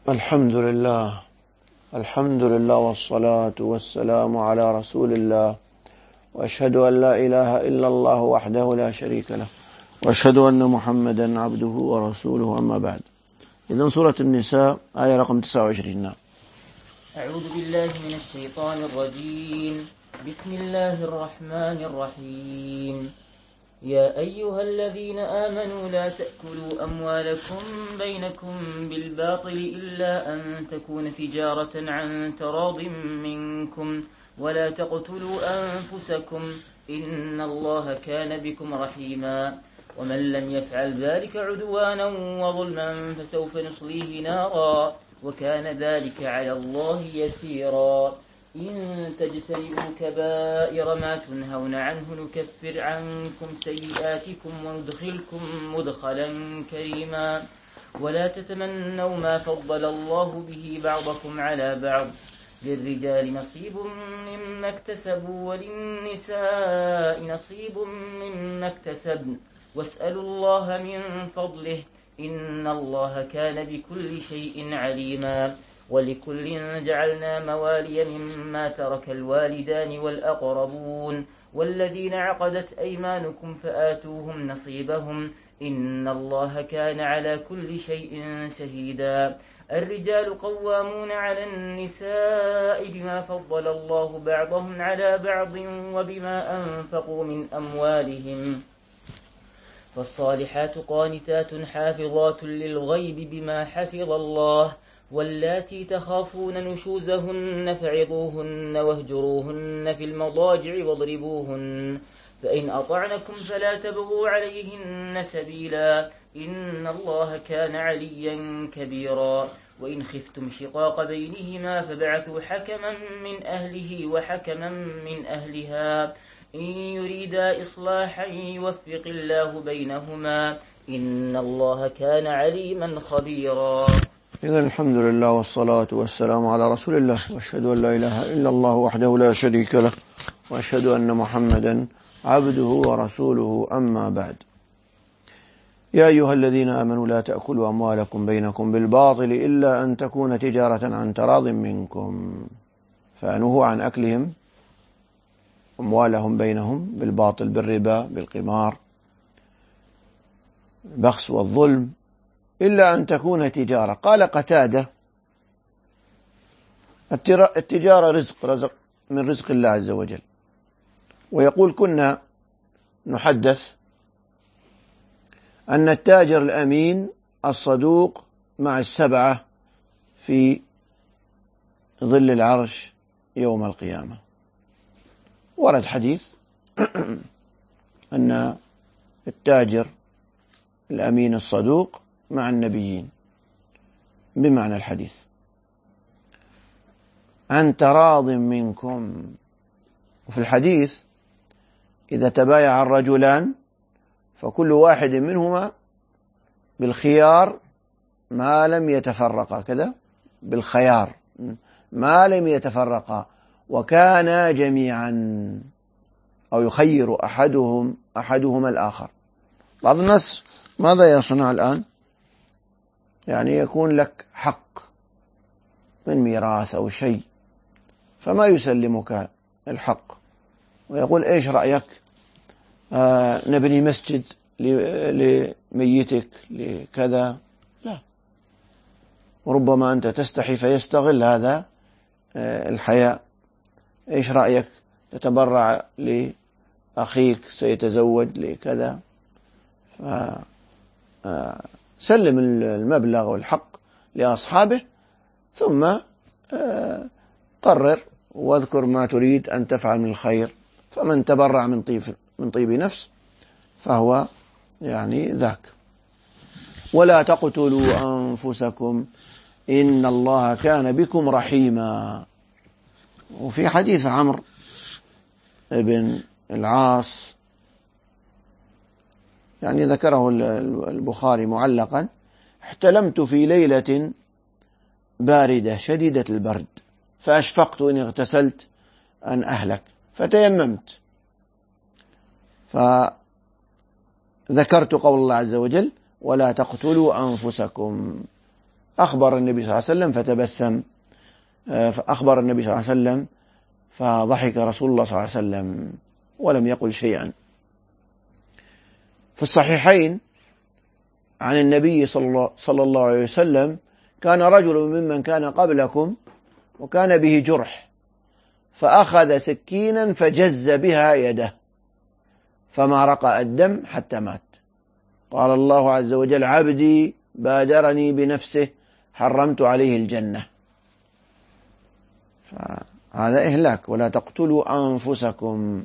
الحمد لله والصلاة والسلام على رسول الله، وأشهد أن لا إله إلا الله وحده لا شريك له، وأشهد أن محمدا عبده ورسوله، أما بعد. إذن سورة النساء آية رقم 29. أعوذ بالله من الشيطان الرجيم. بسم الله الرحمن الرحيم. يا أيها الذين آمنوا لا تأكلوا أموالكم بينكم بالباطل إلا أن تكون تجارة عن تراض منكم، ولا تقتلوا أنفسكم إن الله كان بكم رحيما. ومن لم يفعل ذلك عدوانا وظلما فسوف نصليه نارا، وكان ذلك على الله يسيرا. إن تجتنبوا كبائر ما تنهون عنه نكفر عنكم سيئاتكم وندخلكم مدخلا كريما. ولا تتمنوا ما فضل الله به بعضكم على بعض، للرجال نصيب مما اكتسبوا وللنساء نصيب مما اكتسبن، واسألوا الله من فضله إن الله كان بكل شيء عليما. ولكل جعلنا موالي مما ترك الوالدان والأقربون والذين عقدت أيمانكم فآتوهم نصيبهم إن الله كان على كل شيء شهيدا. الرجال قوامون على النساء بما فضل الله بعضهم على بعض وبما أنفقوا من أموالهم، فالصالحات قانتات حافظات للغيب بما حفظ الله. واللاتي تخافون نشوزهن فعظوهن واهجروهن في المضاجع واضربوهن، فإن أطعنكم فلا تبغوا عليهن سبيلا إن الله كان عليا كبيرا. وإن خفتم شقاق بينهما فابعثوا حكما من أهله وحكما من أهلها إن يريدا إصلاحا يوفق الله بينهما إن الله كان عليما خبيرا. إذن الحمد لله والصلاة والسلام على رسول الله، وأشهد أن لا إله إلا الله وحده لا شريك له، وأشهد أن محمدا عبده ورسوله، أما بعد. يا أيها الذين آمنوا لا تأكلوا أموالكم بينكم بالباطل إلا أن تكون تجارة عن تراض منكم، فنهوا عن أكلهم أموالهم بينهم بالباطل، بالربا، بالقمار، البخس والظلم، إلا أن تكون تجارة. قال قتادة: التجارة رزق من رزق الله عز وجل. ويقول: كنا نحدث أن التاجر الأمين الصدوق مع السبعة في ظل العرش يوم القيامة. ورد حديث أن التاجر الأمين الصدوق مع النبيين بمعنى الحديث. عن تراض منكم. وفي الحديث: إذا تبايع الرجلان فكل واحد منهما بالخيار ما لم يتفرقا، كذا بالخيار ما لم يتفرقا، وكانا جميعا، أو يخير أحدهما الآخر. بعض الناس ماذا يصنع الآن؟ يعني يكون لك حق من ميراث أو شيء، فما يسلمك الحق ويقول: إيش رأيك نبني مسجد لميتك لكذا؟ لا، وربما أنت تستحي فيستغل هذا الحياء. إيش رأيك تتبرع لأخيك سيتزوج لكذا؟ سلم المبلغ والحق لأصحابه، ثم قرر واذكر ما تريد أن تفعل من الخير، فمن تبرع من طيب نفس فهو يعني ذاك. ولا تقتلوا أنفسكم إن الله كان بكم رحيما. وفي حديث عمرو بن العاص يعني ذكره البخاري معلقا: احتلمت في ليلة باردة شديدة البرد، فأشفقت إن اغتسلت أن أهلك، فتيممت، فذكرت قول الله عز وجل: ولا تقتلوا أنفسكم، أخبر النبي صلى الله عليه وسلم فتبسم، فأخبر النبي صلى الله عليه وسلم فضحك رسول الله صلى الله عليه وسلم ولم يقل شيئا. في الصحيحين عن النبي صلى الله عليه وسلم: كان رجل ممن كان قبلكم وكان به جرح فأخذ سكينا فجز بها يده فما رقى الدم حتى مات. قال الله عز وجل: عبدي بادرني بنفسه حرمت عليه الجنة. فهذا إهلاك. ولا تقتلوا أنفسكم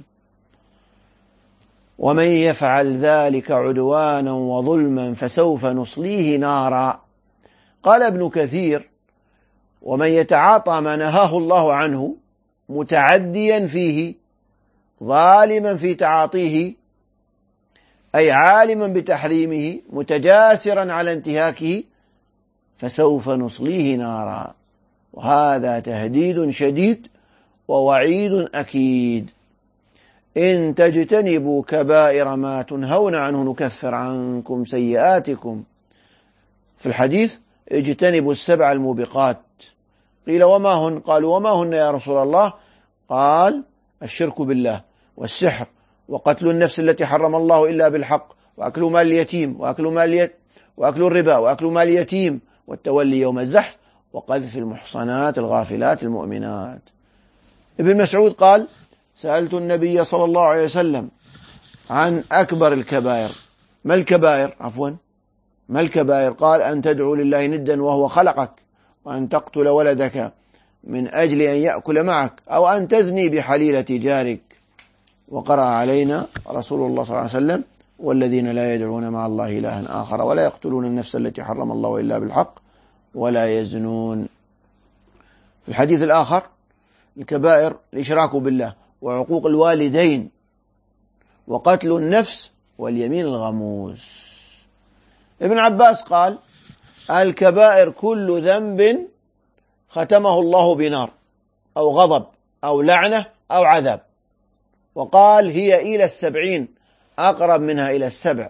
ومن يفعل ذلك عدوانا وظلما فسوف نصليه نارا. قال ابن كثير: ومن يتعاطى ما نهاه الله عنه متعديا فيه ظالما في تعاطيه، أي عالما بتحريمه متجاسرا على انتهاكه، فسوف نصليه نارا. وهذا تهديد شديد ووعيد أكيد. إن تجتنبوا كبائر ما تنهون عنه نكفر عنكم سيئاتكم. في الحديث: اجتنبوا السبع الموبقات. قيل: وما هن؟ قالوا: وما هن يا رسول الله؟ قال: الشرك بالله، والسحر، وقتل النفس التي حرم الله إلا بالحق، وأكل مال اليتيم، وأكل الربا، وأكل مال اليتيم، والتولي يوم الزحف، وقذف المحصنات الغافلات المؤمنات. ابن مسعود قال: سألت النبي صلى الله عليه وسلم عن أكبر الكبائر. ما الكبائر؟ ما الكبائر؟ قال: أن تدعو لله ندا وهو خلقك، وأن تقتل ولدك من أجل أن يأكل معك، أو أن تزني بحليلة جارك. وقرأ علينا رسول الله صلى الله عليه وسلم: والذين لا يدعون مع الله إلها آخر ولا يقتلون النفس التي حرم الله إلا بالحق ولا يزنون. في الحديث الآخر: الكبائر الإشراك بالله، وعقوق الوالدين، وقتل النفس، واليمين الغموس. ابن عباس قال: الكبائر كل ذنب ختمه الله بنار أو غضب أو لعنة أو عذاب. وقال: هي إلى 70 أقرب منها إلى 7.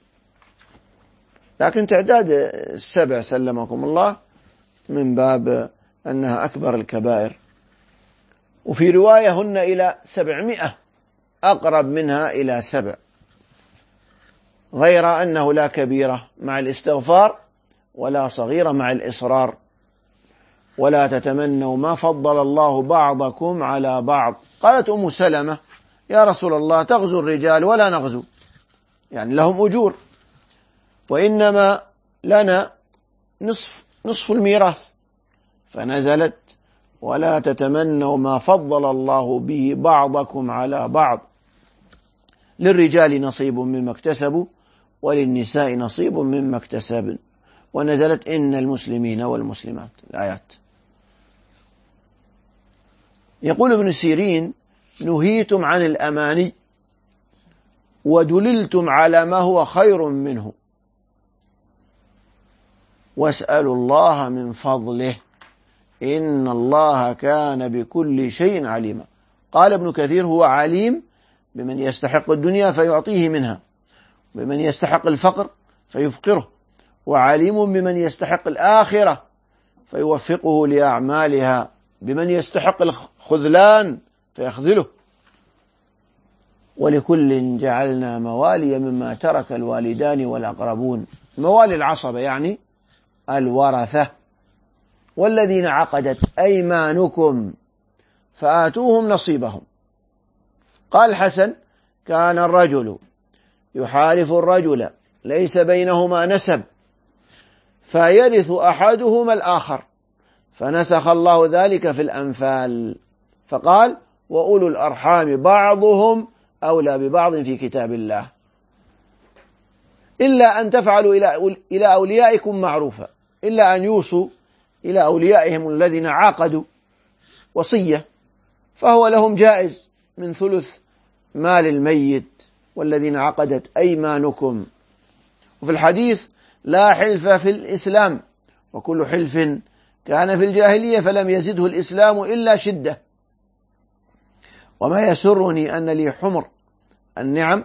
لكن تعداد 7 سلمكم الله من باب أنها أكبر الكبائر. وفي رواية: هن إلى 700 أقرب منها إلى 7، غير أنه لا كبيرة مع الاستغفار ولا صغيرة مع الإصرار. ولا تتمنوا ما فضل الله بعضكم على بعض. قالت أم سلمة: يا رسول الله، تغزو الرجال ولا نغزو، يعني لهم أجور، وإنما لنا نصف الميراث. فنزلت: ولا تتمنوا ما فضل الله به بعضكم على بعض، للرجال نصيب مما اكتسبوا وللنساء نصيب مما اكتسبن. ونزلت: إن المسلمين والمسلمات. الآيات. يقول ابن سيرين: نهيتم عن الأماني ودللتم على ما هو خير منه، واسألوا الله من فضله إن الله كان بكل شيء عليما. قال ابن كثير: هو عليم بمن يستحق الدنيا فيعطيه منها، بمن يستحق الفقر فيفقره، وعليم بمن يستحق الآخرة فيوفقه لأعمالها، بمن يستحق الخذلان فيخذله. ولكل جعلنا موالي مما ترك الوالدان والأقربون. موالي العصبة يعني الورثة. والذين عقدت أيمانكم فآتوهم نصيبهم. قال الحسن: كان الرجل يحالف الرجل ليس بينهما نسب فيرث أحدهما الآخر، فنسخ الله ذلك في الأنفال فقال: وأولو الأرحام بعضهم أولى ببعض في كتاب الله، إلا أن تفعلوا إلى أوليائكم معروفا، إلا أن يوصوا إلى أوليائهم الذين عاقدوا وصية، فهو لهم جائز من ثلث مال الميت. والذين عقدت أيمانكم. وفي الحديث: لا حلف في الإسلام، وكل حلف كان في الجاهلية فلم يزده الإسلام إلا شدة. وما يسرني أن لي حمر النعم،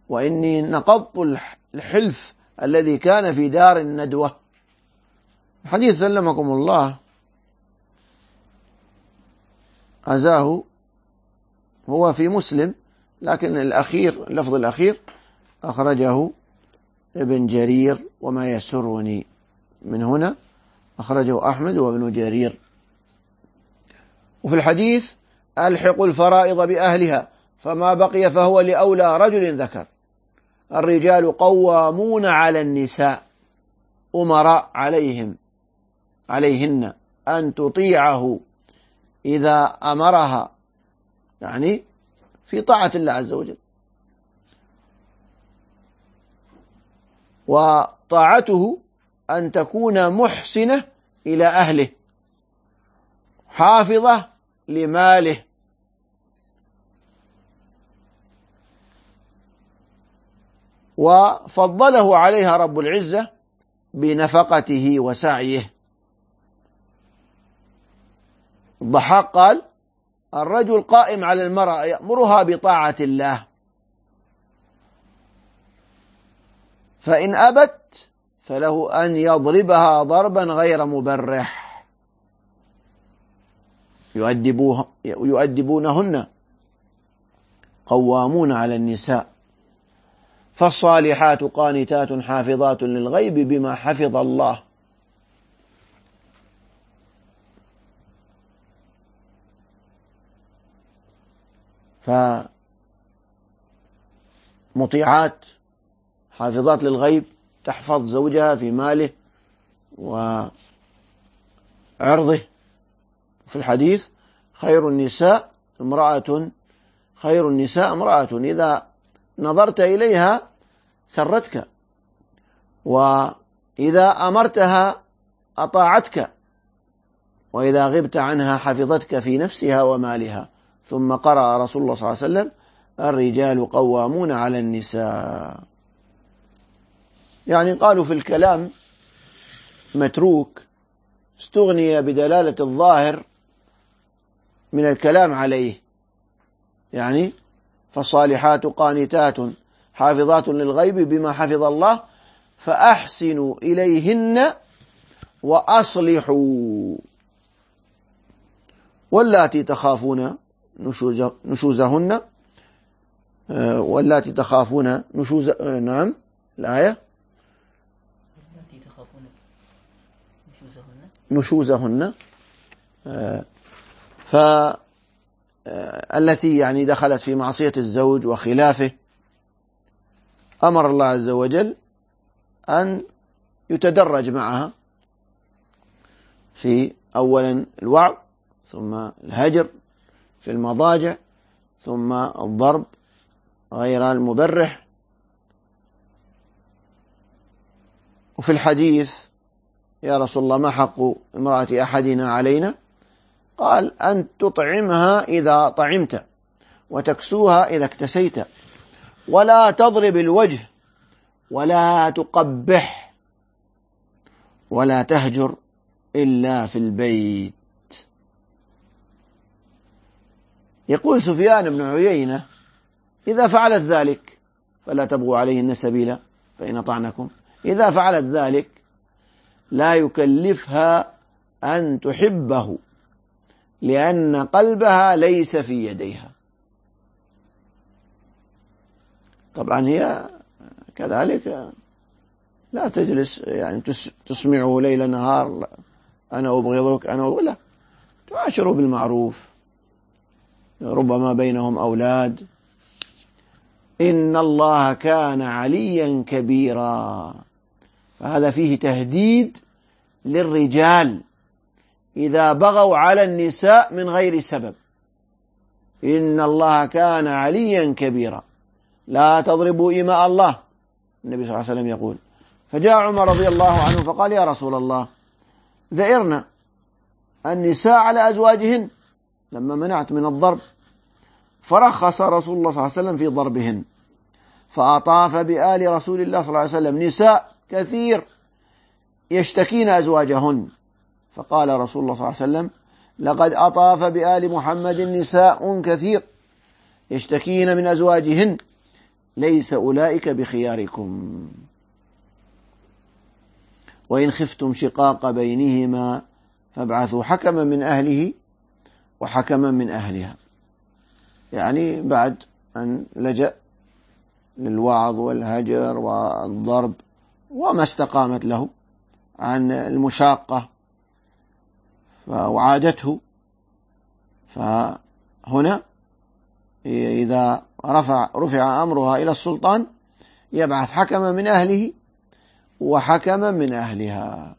وإني نقضت الحلف الذي كان في دار الندوة. حديث سلمكم الله أزاه هو في مسلم، لكن اللفظ الأخير أخرجه ابن جرير، وما يسرني من هنا أخرجه أحمد وابن جرير. وفي الحديث: ألحقوا الفرائض بأهلها فما بقي فهو لأولى رجل ذكر. الرجال قوامون على النساء أمراء عليهن أن تطيعه إذا أمرها، يعني في طاعة الله عز وجل، وطاعته أن تكون محسنة إلى أهله، حافظة لماله، وفضله عليها رب العزة بنفقته وسعيه. الضحاك قال: الرجل قائم على المرأة يأمرها بطاعة الله، فإن أبت فله أن يضربها ضربا غير مبرح، يؤدبونهن، قوامون على النساء. فالصالحات قانتات حافظات للغيب بما حفظ الله. فمطيعات حافظات للغيب تحفظ زوجها في ماله وعرضه. في الحديث: خير النساء امرأة إذا نظرت إليها سرتك، وإذا أمرتها أطاعتك، وإذا غبت عنها حفظتك في نفسها ومالها. ثم قرأ رسول الله صلى الله عليه وسلم: الرجال قوامون على النساء. يعني قالوا في الكلام متروك، استغني بدلالة الظاهر من الكلام عليه، يعني فالصالحات قانتات حافظات للغيب بما حفظ الله فأحسنوا إليهن وأصلحوا. واللاتي تخافون نشوزهن واللاتي تخافون نعم الآية: نشوزهن فالتي يعني دخلت في معصية الزوج وخلافه، أمر الله عز وجل أن يتدرج معها في أولا الوعظ، ثم الهجر في المضاجع، ثم الضرب غير المبرح. وفي الحديث: يا رسول الله ما حق امرأة أحدنا علينا؟ قال: أن تطعمها إذا طعمت، وتكسوها إذا اكتسيت، ولا تضرب الوجه، ولا تقبح، ولا تهجر إلا في البيت. يقول سفيان بن عيينة: إذا فعلت ذلك فلا تبغوا عليهن سبيلا فإن أطعنكم. إذا فعلت ذلك لا يكلفها أن تحبه، لأن قلبها ليس في يديها. طبعا هي كذلك لا تجلس يعني تسمعه ليل نهار: أنا أبغضك أنا أبغضك، لا، تعاشره بالمعروف، ربما بينهم أولاد. إن الله كان عليا كبيرا. فهذا فيه تهديد للرجال إذا بغوا على النساء من غير سبب. إن الله كان عليا كبيرا، لا تضربوا إماء الله، النبي صلى الله عليه وسلم يقول. فجاء عمر رضي الله عنه فقال: يا رسول الله، ذئرنا النساء على أزواجهن لما منعت من الضرب، فرخص رسول الله صلى الله عليه وسلم في ضربهن، فأطاف بآل رسول الله صلى الله عليه وسلم نساء كثير يشتكين أزواجهن، فقال رسول الله صلى الله عليه وسلم: لقد أطاف بآل محمد نساء كثير يشتكين من أزواجهن، ليس أولئك بخياركم. وإن خفتم شقاق بينهما فابعثوا حكما من أهله وحكما من أهلها. يعني بعد أن لجأ للوعظ والهجر والضرب وما استقامت له عن المشاقة وعادته، فهنا إذا رفع أمرها إلى السلطان يبعث حكما من أهله وحكما من أهلها،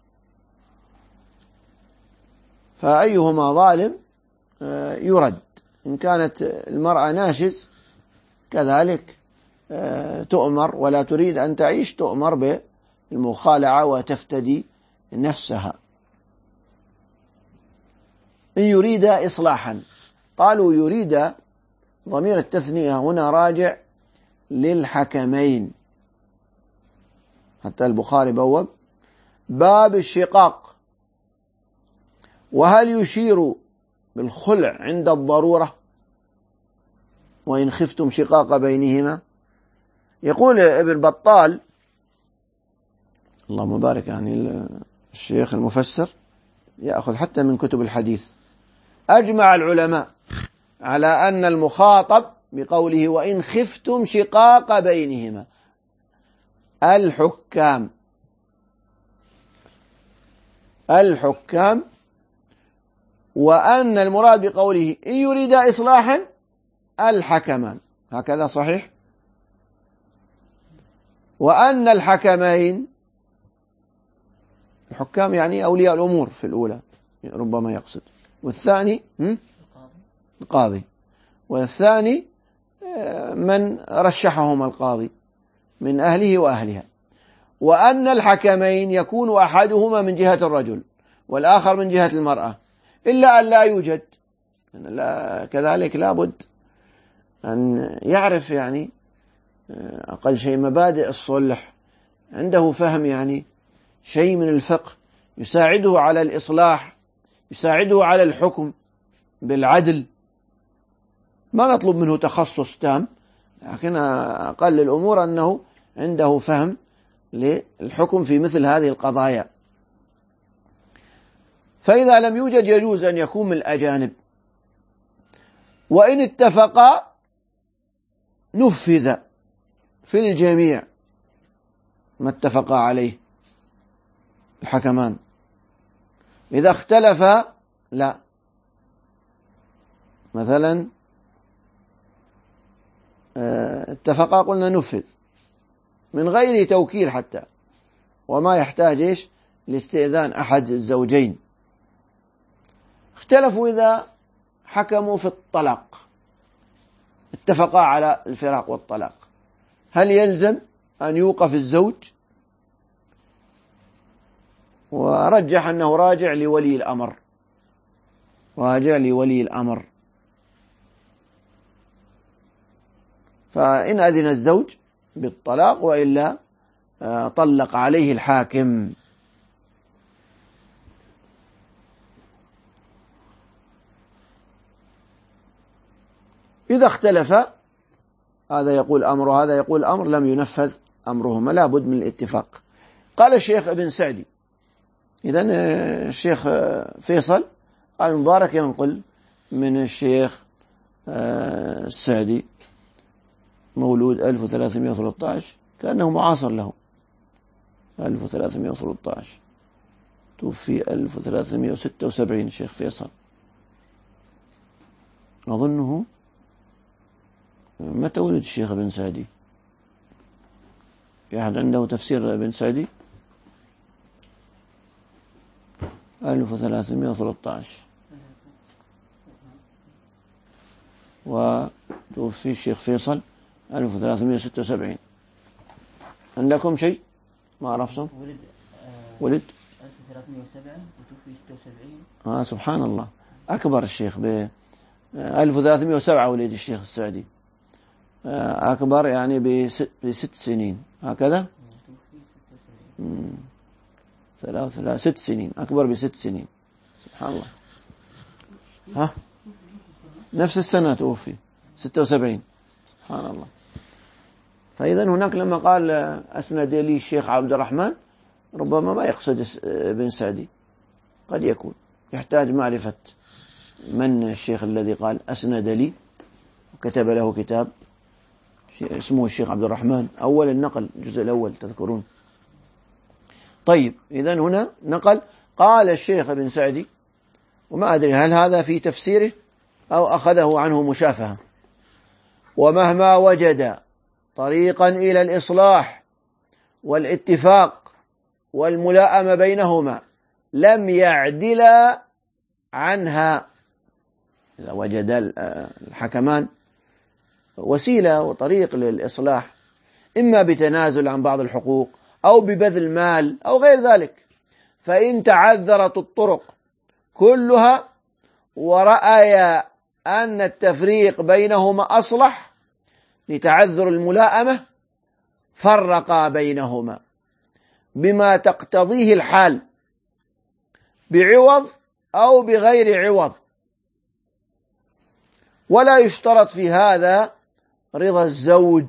فأيهما ظالم يرد. إن كانت المرأة ناشز كذلك تؤمر، ولا تريد أن تعيش تؤمر بالمخالعة وتفتدي نفسها. إن يريد إصلاحا، قالوا يريد ضمير التثنية هنا راجع للحكمين، حتى البخاري بوب باب الشقاق. وهل يشير بالخلع عند الضرورة؟ وإن خفتم شقاق بينهما. يقول ابن بطال اللهم بارك، يعني الشيخ المفسر يأخذ حتى من كتب الحديث، أجمع العلماء على أن المخاطب بقوله وإن خفتم شقاق بينهما الحكام، وأن المراد بقوله إن يريد إصلاحا الحكمان، هكذا صحيح. وأن الحكمين، الحكام يعني أولياء الأمور في الأولى ربما يقصد، والثاني القاضي، والثاني من رشحهم القاضي من أهله وأهلها. وأن الحكمين يكون أحدهما من جهة الرجل والآخر من جهة المرأة، إلا أن لا يوجد، كذلك لابد أن يعرف يعني أقل شيء مبادئ الصلح، عنده فهم يعني شيء من الفقه يساعده على الإصلاح، يساعده على الحكم بالعدل. ما نطلب منه تخصص تام، لكن أقل الأمور أنه عنده فهم للحكم في مثل هذه القضايا. فإذا لم يوجد يجوز أن يكون من الأجانب، وإن اتفقا نفذ في الجميع ما اتفقا عليه الحكمان. إذا اختلفا لا، مثلا اتفقا قلنا نفذ من غير توكيل حتى، وما يحتاج لاستئذان أحد الزوجين. اختلفوا إذا حكموا في الطلاق، اتفقا على الفراق والطلاق، هل يلزم أن يوقف الزوج؟ ورجح أنه راجع لولي الأمر، فإن أذن الزوج بالطلاق وإلا طلق عليه الحاكم. إذا اختلف هذا يقول أمر وهذا يقول أمر لم ينفذ أمرهما، لا بد من الاتفاق. قال الشيخ ابن سعدي، إذن الشيخ فيصل المبارك ينقل من الشيخ السعدي مولود 1313، كأنه معاصر له، 1313 توفي 1376 الشيخ فيصل. أظنه متى ولد الشيخ ابن سعدي؟ في أحد عنده تفسير ابن سعدي؟ 1313 وتوفي الشيخ فيصل 1376. عندكم شيء ما عرفتم؟ ولد 1307 وتوفي 76. سبحان الله، أكبر الشيخ 1307 ولد الشيخ السعدي، أكبر يعني ب6 سنين هكذا، 6 سنين أكبر ب6 سنين. سبحان الله، نفس السنة توفي 76. سبحان الله. فإذا هناك لما قال أسند لي الشيخ عبد الرحمن ربما ما يقصد ابن سعدي، قد يكون يحتاج معرفة من الشيخ الذي قال أسند لي وكتب له كتاب اسمه الشيخ عبد الرحمن، أول النقل الجزء الأول تذكرون. طيب إذن هنا نقل قال الشيخ ابن سعدي، وما أدري هل هذا في تفسيره أو أخذه عنه مشافهة. ومهما وجد طريقا إلى الإصلاح والاتفاق والملاءمة بينهما لم يعدل عنها. إذا وجد الحكمان وسيلة وطريق للإصلاح، إما بتنازل عن بعض الحقوق أو ببذل مال أو غير ذلك، فإن تعذرت الطرق كلها ورأي أن التفريق بينهما أصلح لتعذر الملاءمة فرقا بينهما بما تقتضيه الحال بعوض أو بغير عوض، ولا يشترط في هذا رضا الزوج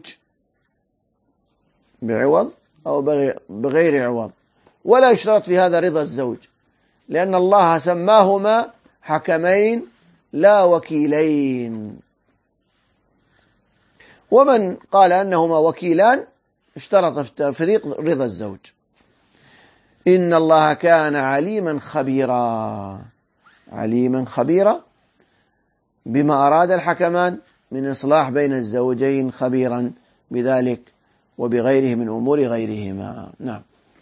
بعوض أو بغير عوض، ولا يشترط في هذا رضا الزوج، لأن الله سماهما حكمين لا وكيلين. ومن قال أنهما وكيلان اشترط في التفريق رضا الزوج. إن الله كان عليما خبيرا، عليما خبيرا بما أراد الحكمان من إصلاح بين الزوجين، خبيرا بذلك وبغيره من أمور غيرهما. نعم.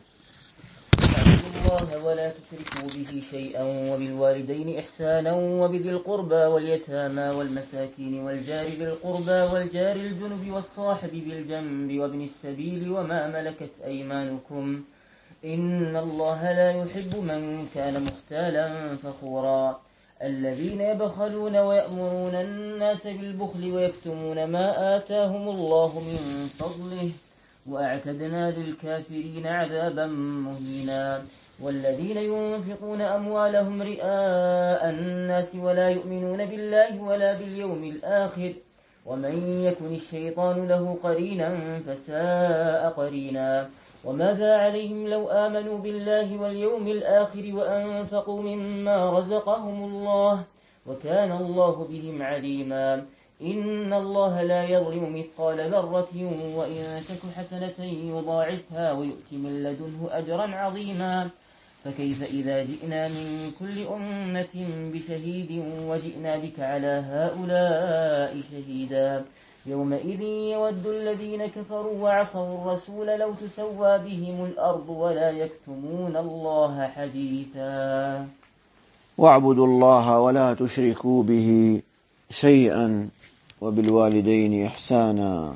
الله ولا تشركوا به شيئا وبالوالدين إحسانا وبذي القربى واليتامى والمساكين والجار بالقربى والجار الجنب والصاحب بالجنب وابن السبيل وما ملكت أيمانكم إن الله لا يحب من كان مختالا فخورا الذين يبخلون ويأمرون الناس بالبخل ويكتمون ما آتاهم الله من فضله وأعتدنا للكافرين عذابا مهينا والذين ينفقون أموالهم رئاء الناس ولا يؤمنون بالله ولا باليوم الآخر ومن يكن الشيطان له قرينا فساء قرينا وماذا عليهم لو آمنوا بالله واليوم الآخر وأنفقوا مما رزقهم الله وكان الله بهم عليما إن الله لا يظلم مثقال ذرة وإن تك حسنة يضاعفها ويؤت من لدنه أجرا عظيما فكيف إذا جئنا من كل أمة بشهيد وجئنا بك على هؤلاء شهيدا يومئذ يود الذين كفروا وعصوا الرسول لو تسوى بهم الأرض ولا يكتمون الله حديثا. واعبدوا الله ولا تشركوا به شيئا وبالوالدين إحسانا.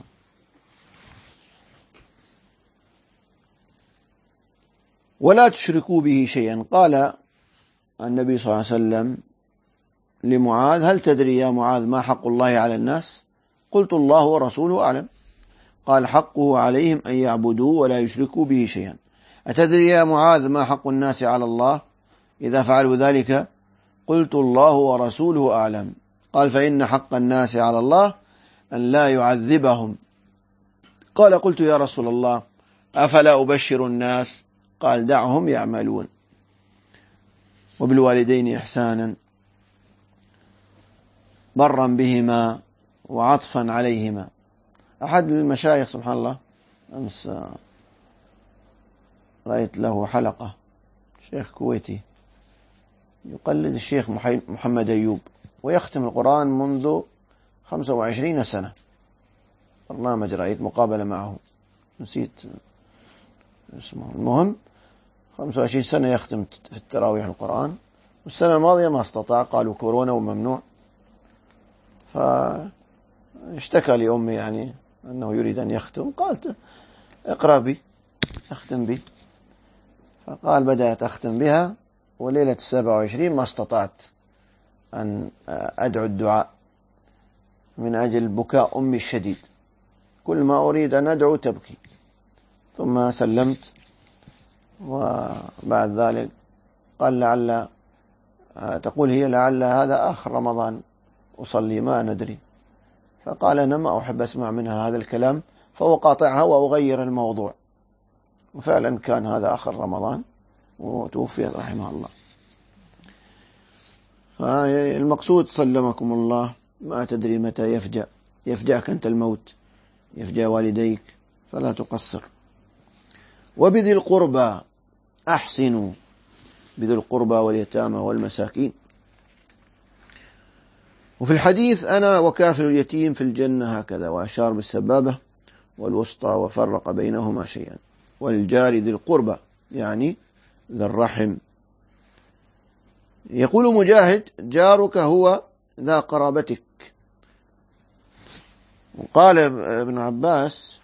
ولا تشركوا به شيئا. قال النبي صلى الله عليه وسلم لمعاذ: هل تدري يا معاذ ما حق الله على الناس؟ قلت: الله ورسوله أعلم. قال: حقه عليهم أن يعبدوه ولا يشركوا به شيئا. أتدري يا معاذ ما حق الناس على الله إذا فعلوا ذلك؟ قلت: الله ورسوله أعلم. قال: فإن حق الناس على الله أن لا يعذبهم. قال: قلت: يا رسول الله أفلا أبشر الناس؟ قال: دعهم يعملون. وبالوالدين إحسانا، برا بهما وعطفا عليهما. أحد المشايخ سبحان الله أمس رأيت له حلقة، شيخ كويتي يقلد الشيخ محمد أيوب ويختم القرآن منذ 25 سنة. برنامج رأيت مقابلة معه، نسيت اسمه. المهم 25 سنة يختم في التراويح القرآن، والسنة الماضية ما استطاع، قالوا كورونا وممنوع، فاشتكى لأمي يعني أنه يريد أن يختم. قالت: اقرأ بي، اختم بي. فقال: بدأت أختم بها، وليلة 27 ما استطعت أن أدعو الدعاء من أجل بكاء أمي الشديد، كل ما أريد أن أدعو تبكي. ثم سلمت، وبعد ذلك قال: تقول هي لعل هذا آخر رمضان أصلي، ما ندري. فقال: أنا ما أحب أسمع منها هذا الكلام، فأقاطعها وأغير الموضوع وفعلا كان هذا آخر رمضان وتوفي رحمه الله. فالمقصود سلمكم الله ما تدري متى يفجأك أنت الموت، يفجأ والديك، فلا تقصر. وبذي القربى أحسنوا، بذي القربى واليتامى والمساكين. وفي الحديث أنا وكافل اليتيم في الجنة هكذا، وأشار بالسبابة والوسطى وفرق بينهما شيئا. والجار ذي القربى يعني ذي الرحم. يقول مجاهد: جارك هو ذا قرابتك. وقال ابن عباس: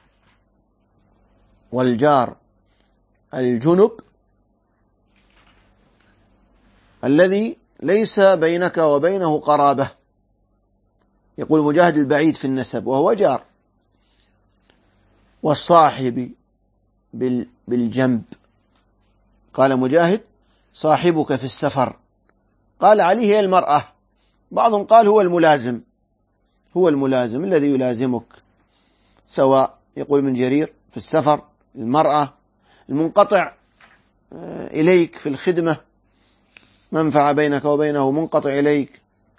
والجار الجنب الذي ليس بينك وبينه قرابة. يقول مجاهد: البعيد في النسب وهو جار. والصاحب بالجنب، قال مجاهد: صاحبك في السفر. قال علي: هي المرأة. بعضهم قال هو الملازم، هو الملازم الذي يلازمك سواء. يقول من جرير: في السفر المرأة، المنقطع إليك في الخدمة، منفعة بينك وبينه منقطع إليك.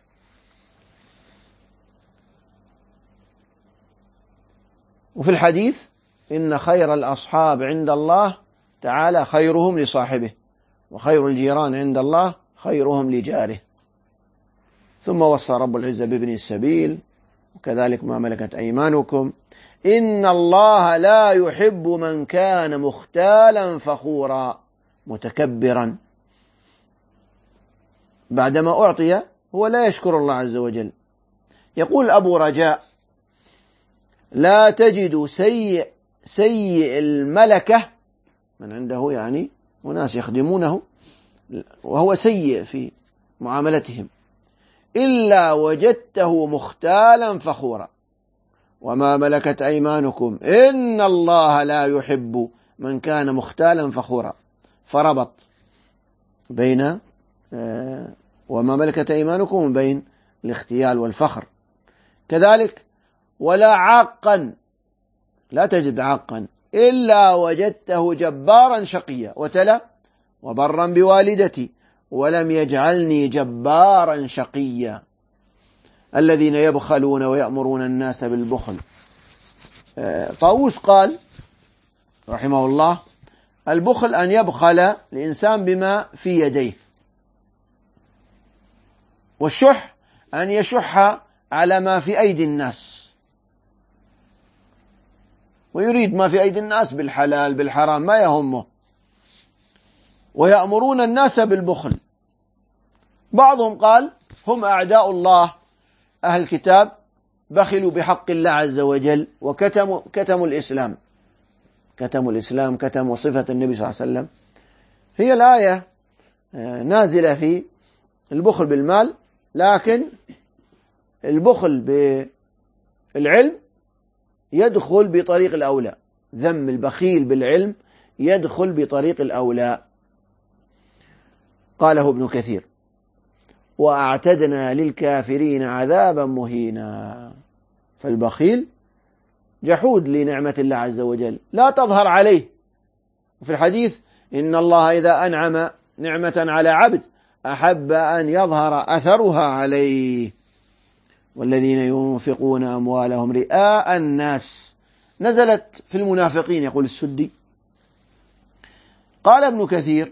وفي الحديث: إن خير الأصحاب عند الله تعالى خيرهم لصاحبه، وخير الجيران عند الله خيرهم لجاره. ثم وصى رب العزة بابن السبيل: وكذلك ما ملكت أيمانكم، إن الله لا يحب من كان مختالا فخورا متكبرا. بعدما أعطي هو لا يشكر الله عز وجل. يقول أبو رجاء: لا تجد سيء الملكة، من عنده يعني وناس يخدمونه وهو سيء في معاملتهم، إلا وجدته مختالا فخورا. وما ملكت أيمانكم إن الله لا يحب من كان مختالا فخورا. فربط بين وما ملكت أيمانكم بين الاختيال والفخر. كذلك: ولا عاقا، لا تجد عاقا إلا وجدته جبارا شقيا. وتلا: وبرا بوالدتي ولم يجعلني جبارا شقيا. الذين يبخلون ويأمرون الناس بالبخل. طاووس قال رحمه الله: البخل أن يبخل الإنسان بما في يديه، والشح أن يشح على ما في أيدي الناس، ويريد ما في أيدي الناس بالحلال بالحرام ما يهمه. ويأمرون الناس بالبخل. بعضهم قال هم أعداء الله، أهل الكتاب بخلوا بحق الله عز وجل وكتموا الإسلام، كتموا صفة النبي صلى الله عليه وسلم. هي الآية نازلة في البخل بالمال، لكن البخل بالعلم يدخل بطريق الأولى. ذم البخيل بالعلم يدخل بطريق الأولى. قاله ابن كثير: وأعتدنا للكافرين عذابا مهينا. فالبخيل جحود لنعمة الله عز وجل لا تظهر عليه. وفي الحديث: إن الله إذا أنعم نعمة على عبد أحب أن يظهر أثرها عليه. والذين ينفقون أموالهم رئاء الناس، نزلت في المنافقين. يقول السدي. قال ابن كثير: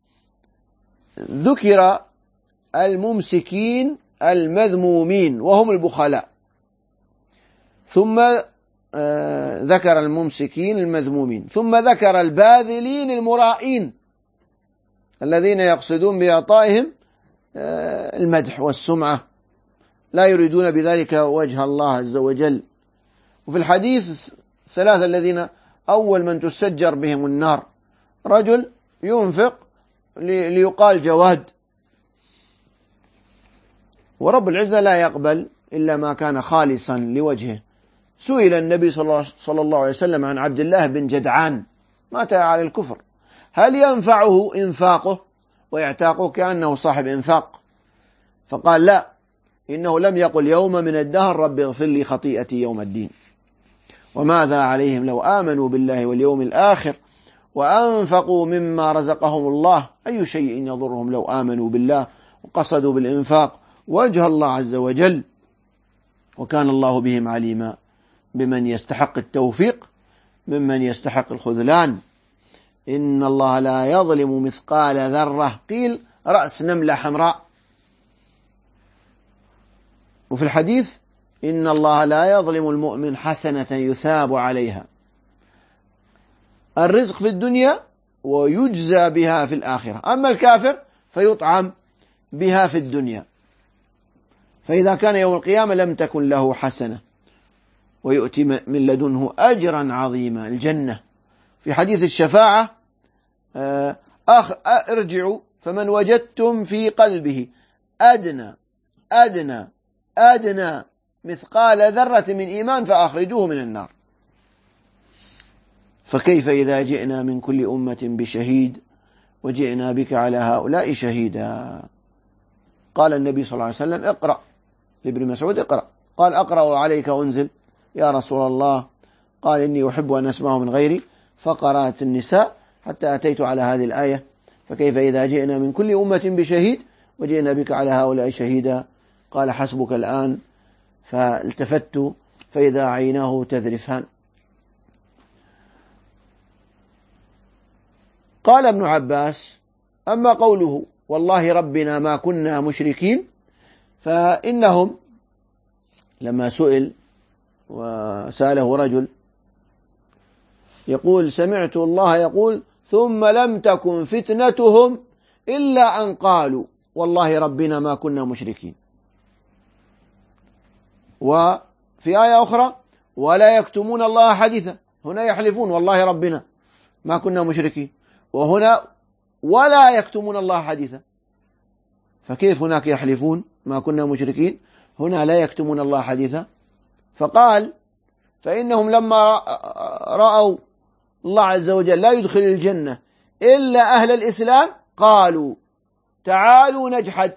ذكر الممسكين المذمومين وهم البخلاء، ثم ذكر الممسكين المذمومين، ثم ذكر الباذلين المرائين الذين يقصدون بإعطائهم المدح والسمعة، لا يريدون بذلك وجه الله عز وجل. وفي الحديث: ثلاثة الذين أول من تسجر بهم النار: رجل ينفق ليقال جواد، ورب العزة لا يقبل إلا ما كان خالصا لوجهه. سئل النبي صلى الله عليه وسلم عن عبد الله بن جدعان، مات على الكفر: هل ينفعه إنفاقه ويعتاقه كأنه صاحب إنفاق؟ فقال: لا، إنه لم يقل يوم من الدهر رب اغفر لي خطيئتي يوم الدين. وماذا عليهم لو آمنوا بالله واليوم الآخر وأنفقوا مما رزقهم الله أي شيء يضرهم لو آمنوا بالله وقصدوا بالإنفاق وجه الله عز وجل، وكان الله بهم عليما بمن يستحق التوفيق ممن يستحق الخذلان. إن الله لا يظلم مثقال ذرة، قيل رأس نملة حمراء. وفي الحديث إن الله لا يظلم المؤمن حسنة يثاب عليها، الرزق في الدنيا ويجزى بها في الآخرة، أما الكافر فيطعم بها في الدنيا، فإذا كان يوم القيامة لم تكن له حسنة ويؤتي من لدنه أجرا عظيما الجنة. في حديث الشفاعة ارجعوا فمن وجدتم في قلبه أدنى مثقال ذرة من إيمان فأخرجوه من النار. فكيف إذا جئنا من كل أمة بشهيد وجئنا بك على هؤلاء شهيدا؟ قال النبي صلى الله عليه وسلم اقرأ لابن مسعود اقرأ، قال أقرأ عليك أنزل يا رسول الله، قال إني أحب أن أسمعه من غيري، فقرأت النساء حتى أتيت على هذه الآية فكيف إذا جئنا من كل أمة بشهيد وجئنا بك على هؤلاء شهيدا، قال حسبك الآن، فالتفت فإذا عيناه تذرفان. قال ابن عباس أما قوله والله ربنا ما كنا مشركين، فإنهم لما سئل وسأله رجل يقول سمعت الله يقول ثم لم تكن فتنتهم إلا أن قالوا والله ربنا ما كنا مشركين، وفي آية أخرى ولا يكتمون الله حديثا، هنا يحلفون والله ربنا ما كنا مشركين، وهنا ولا يكتمون الله حديثا، فكيف هناك يحلفون ما كنا مشركين هنا لا يكتمون الله حديثا؟ فقال فإنهم لما رأوا الله عز وجل لا يدخل الجنة إلا أهل الإسلام قالوا تعالوا نجحد،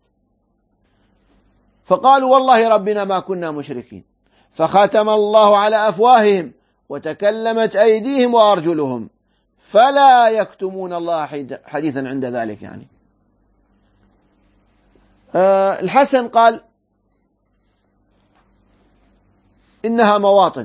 فقالوا والله ربنا ما كنا مشركين، فختم الله على أفواههم وتكلمت أيديهم وأرجلهم فلا يكتمون الله حديثا عند ذلك. يعني الحسن قال إنها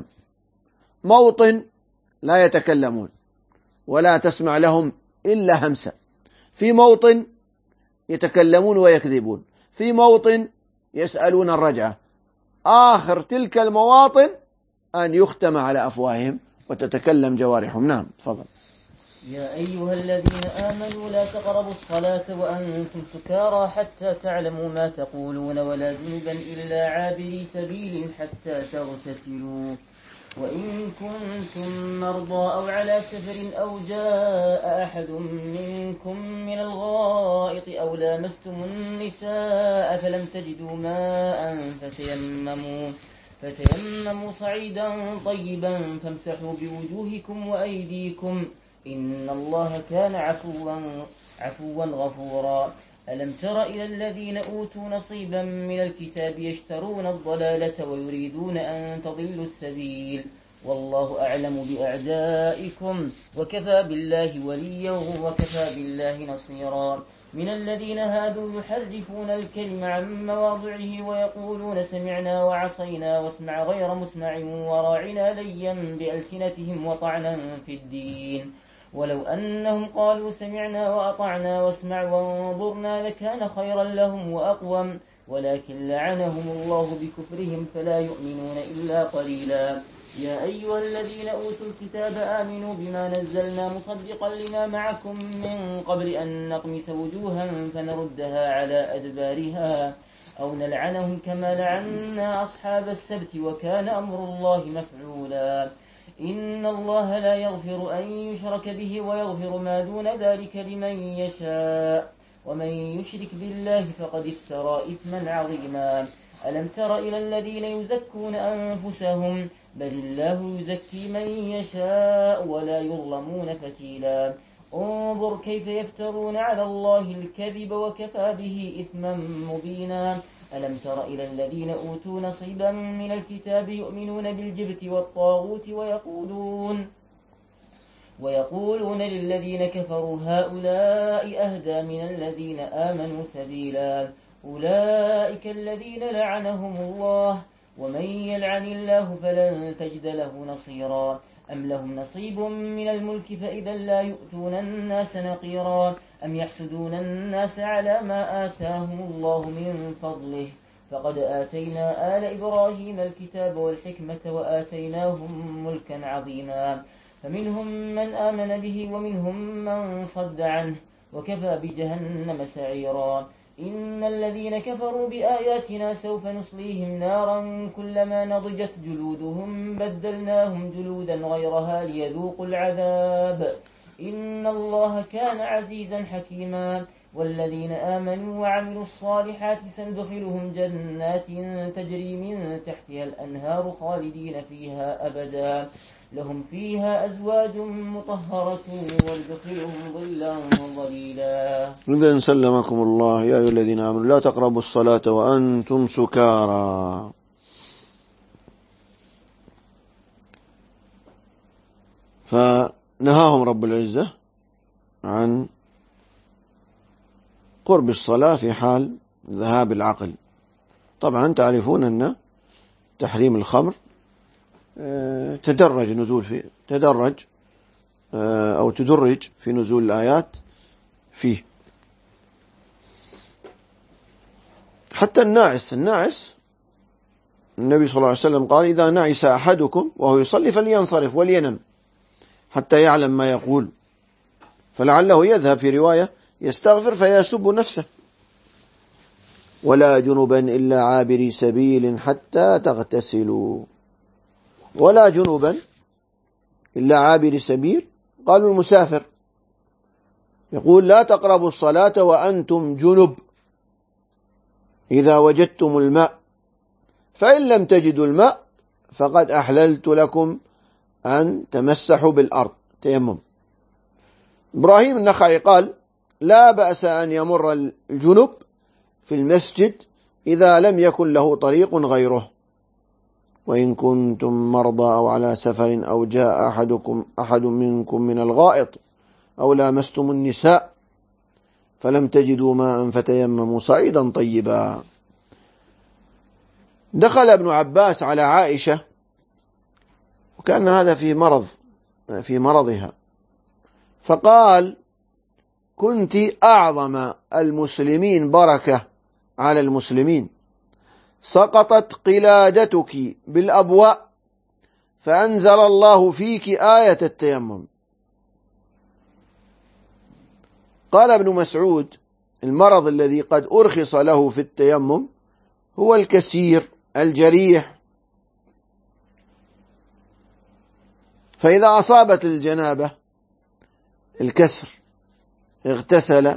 موطن لا يتكلمون ولا تسمع لهم إلا همسا، في موطن يتكلمون ويكذبون، في موطن يسألون الرجعة، آخر تلك المواطن أن يختم على أفواههم وتتكلم جوارحهم. نعم تفضل. يا أيها الذين آمنوا لا تقربوا الصلاة وأنتم سكارى حتى تعلموا ما تقولون ولا جنبا إلا عابري سبيل حتى تغتسلوا، وإن كنتم مرضى أو على سفر أو جاء أحد منكم من الغائط أو لامستم النساء فلم تجدوا ماء فتيمموا صعيدا طيبا فامسحوا بوجوهكم وأيديكم إن الله كان عفوا غفورا. ألم تر إلى الذين أوتوا نصيبا من الكتاب يشترون الضلالة ويريدون أن تضلوا السبيل، والله أعلم بأعدائكم وكفى بالله وليا وكفى بالله نصيرا. من الذين هادوا يحرفون الكلم عن مواضعه ويقولون سمعنا وعصينا واسمع غير مسمع وراعنا ليا بألسنتهم وطعنا في الدين، ولو أنهم قالوا سمعنا وأطعنا واسمع وانظرنا لكان خيرا لهم وأقوم، ولكن لعنهم الله بكفرهم فلا يؤمنون إلا قليلا. يا أيها الذين أوتوا الكتاب آمنوا بما نزلنا مصدقا لما معكم من قبل أن نطمس وجوها فنردها على أدبارها أو نلعنهم كما لعنا أصحاب السبت وكان أمر الله مفعولا. إن الله لا يغفر أن يشرك به ويغفر ما دون ذلك لمن يشاء، ومن يشرك بالله فقد افترى إثما عظيما. ألم تر إلى الذين يزكون أنفسهم بل الله يزكي من يشاء ولا يظلمون فتيلا. انظر كيف يفترون على الله الكذب وكفى به إثما مبينا. ألم تر إلى الذين أوتوا نصيبا من الكتاب يؤمنون بالجبت والطاغوت ويقولون للذين كفروا هؤلاء أهدى من الذين آمنوا سبيلا أولئك الذين لعنهم الله ومن يلعن الله فلن تجد له نصيرا أم لهم نصيب من الملك فإذا لا يؤتون الناس نقيرا أم يحسدون الناس على ما آتاهم الله من فضله فقد آتينا آل إبراهيم الكتاب والحكمة وآتيناهم ملكا عظيما فمنهم من آمن به ومنهم من صد عنه وكفى بجهنم سعيرا إن الذين كفروا بآياتنا سوف نصليهم نارا كلما نضجت جلودهم بدلناهم جلودا غيرها ليذوقوا العذاب إن الله كان عزيزا حكيما والذين آمنوا وعملوا الصالحات سندخلهم جنات تجري من تحتها الأنهار خالدين فيها أبدا لهم فيها أزواج مطهرة وندخلهم ظلا ظليلا. إذن سلمكم الله يا أيها الذين آمنوا لا تقربوا الصلاة وأنتم سكارى. فنهاهم رب العزة عن قرب الصلاة في حال ذهاب العقل. طبعا تعرفون أن تحريم الخمر تدرج في نزول الآيات فيه. حتى الناعس النبي صلى الله عليه وسلم قال إذا نعس أحدكم وهو يصلي فلينصرف ولينم حتى يعلم ما يقول، فلعله يذهب في رواية يستغفر فيسب نفسه. ولا جنبا إلا عابري سبيل حتى تغتسلوا. ولا جنبا إلا عابر سبيل، قالوا المسافر. يقول لا تقربوا الصلاة وأنتم جنب إذا وجدتم الماء، فإن لم تجدوا الماء فقد أحللت لكم أن تمسحوا بالأرض تيمم. إبراهيم النخعي قال لا بأس أن يمر الجنب في المسجد إذا لم يكن له طريق غيره، وإن كنتم مرضى أو على سفر أو جاء أحد منكم من الغائط أو لامستم النساء فلم تجدوا ماء فتيمموا صعيدا طيبا. دخل ابن عباس على عائشة وكان هذا في مرضها، فقال كنت أعظم المسلمين بركة على المسلمين، سقطت قلادتك بالأبواء فأنزل الله فيك آية التيمم. قال ابن مسعود المرض الذي قد أرخص له في التيمم هو الكسير الجريح، فإذا أصابت الجنابة الكسر اغتسل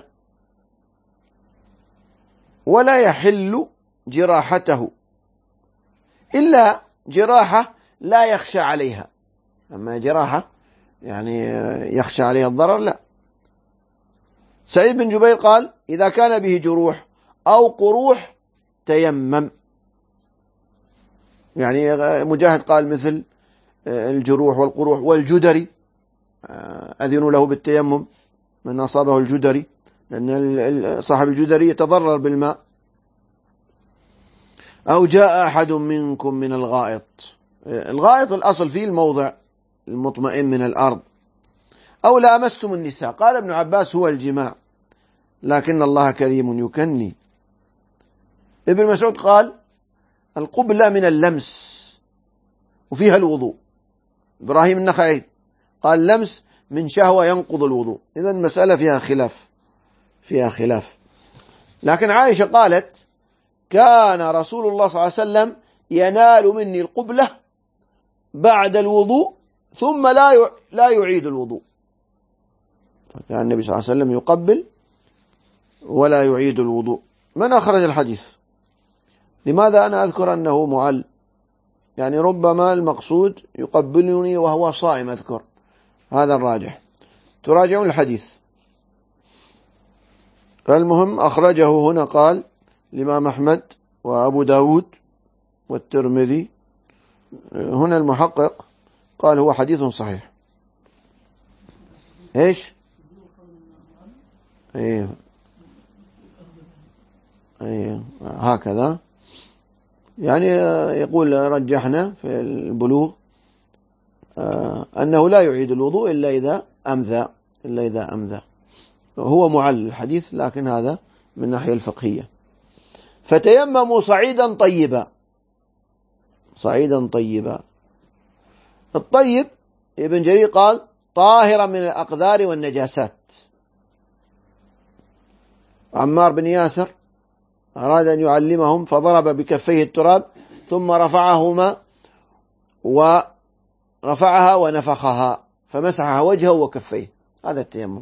ولا يحل جراحته إلا جراحة لا يخشى عليها، أما جراحة يعني يخشى عليها الضرر لا. سعيد بن جبير قال إذا كان به جروح أو قروح تيمم، يعني مجاهد قال مثل الجروح والقروح والجدري أذنوا له بالتيمم من أصابه الجدري، لأن صاحب الجدري يتضرر بالماء. أو جاء أحد منكم من الغائط، الغائط الأصل فيه الموضع المطمئن من الأرض. أو لامستم النساء، قال ابن عباس هو الجماع لكن الله كريم يكني. ابن مسعود قال القبلة من اللمس وفيها الوضوء. إبراهيم النخعي قال لمس من شهوة ينقض الوضوء. إذن المسألة فيها خلاف. لكن عائشة قالت كان رسول الله صلى الله عليه وسلم ينال مني القبلة بعد الوضوء ثم لا يعيد الوضوء، فكان النبي صلى الله عليه وسلم يقبل ولا يعيد الوضوء. من أخرج الحديث؟ لماذا أنا أذكر أنه معل؟ يعني ربما المقصود يقبلني وهو صائم، أذكر هذا الراجح. تراجعون الحديث. المهم أخرجه هنا قال الإمام أحمد وأبو داود والترمذي. هنا المحقق قال هو حديث صحيح. إيش؟ أيه أيه هكذا يعني. يقول رجحنا في البلوغ أنه لا يعيد الوضوء إلا إذا أمذى. هو معلل الحديث، لكن هذا من الناحية الفقهية. فتيمموا صعيدا طيبا. الطيب ابن جرير قال طاهرا من الأقذار والنجاسات. عمار بن ياسر أراد أن يعلمهم فضرب بكفيه التراب ثم رفعها ونفخها فمسحها وجهه وكفيه. هذا التيمم،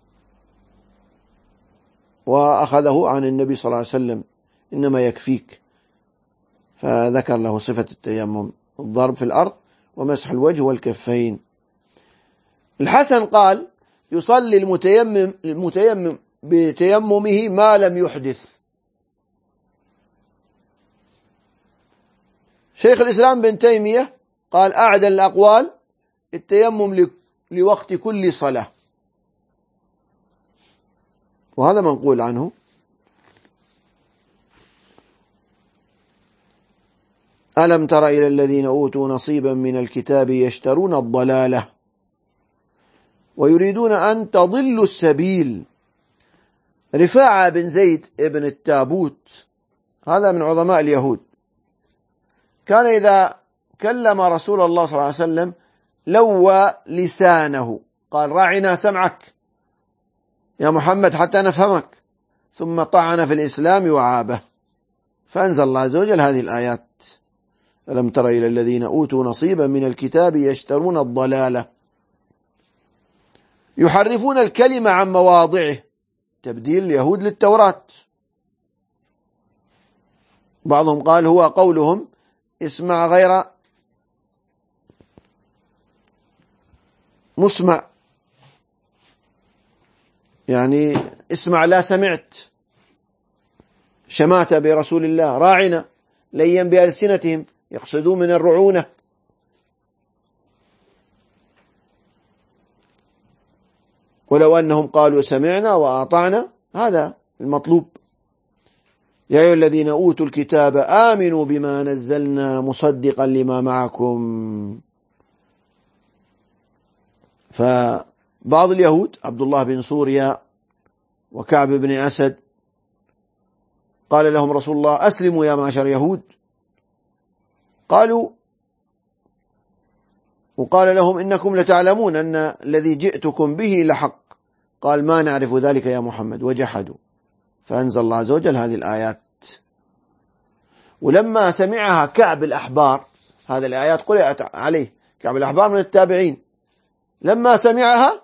وأخذه عن النبي صلى الله عليه وسلم إنما يكفيك، فذكر له صفة التيمم: الضرب في الأرض ومسح الوجه والكفين. الحسن قال يصلي المتيمم بتيممه ما لم يحدث. شيخ الإسلام بن تيمية قال أعدل الأقوال التيمم لوقت كل صلاة، وهذا منقول عنه. ألم تر إلى الذين أوتوا نصيبا من الكتاب يشترون الضلالة ويريدون أن تضلوا السبيل. رفاعة بن زيد ابن التابوت هذا من عظماء اليهود، كان إذا كلم رسول الله صلى الله عليه وسلم لوى لسانه، قال راعنا سمعك يا محمد حتى نفهمك، ثم طعن في الإسلام وعابه. فأنزل الله عز وجل هذه الآيات: ألم تر إلى الذين أوتوا نصيبا من الكتاب يشترون الضلالة يحرفون الكلمة عن مواضعه، تبديل اليهود للتوراة. بعضهم قال هو قولهم اسمع غير مسمع، يعني اسمع لا سمعت، شماتة برسول الله، راعنا ليا بألسنتهم، يقصدون من الرعونة. ولو أنهم قالوا سمعنا وأطعنا، هذا المطلوب. يا أيها الذين أوتوا الكتاب آمنوا بما نزلنا مصدقا لما معكم. فبعض اليهود عبد الله بن سوريا وكعب بن أسد قال لهم رسول الله أسلموا يا معشر يهود، قالوا وقال لهم إنكم لتعلمون أن الذي جئتكم به لحق، قال ما نعرف ذلك يا محمد، وجحدوا. فأنزل الله عز وجل هذه الآيات. ولما سمعها كعب الأحبار، هذه الآيات قرأت عليه، كعب الأحبار من التابعين، لما سمعها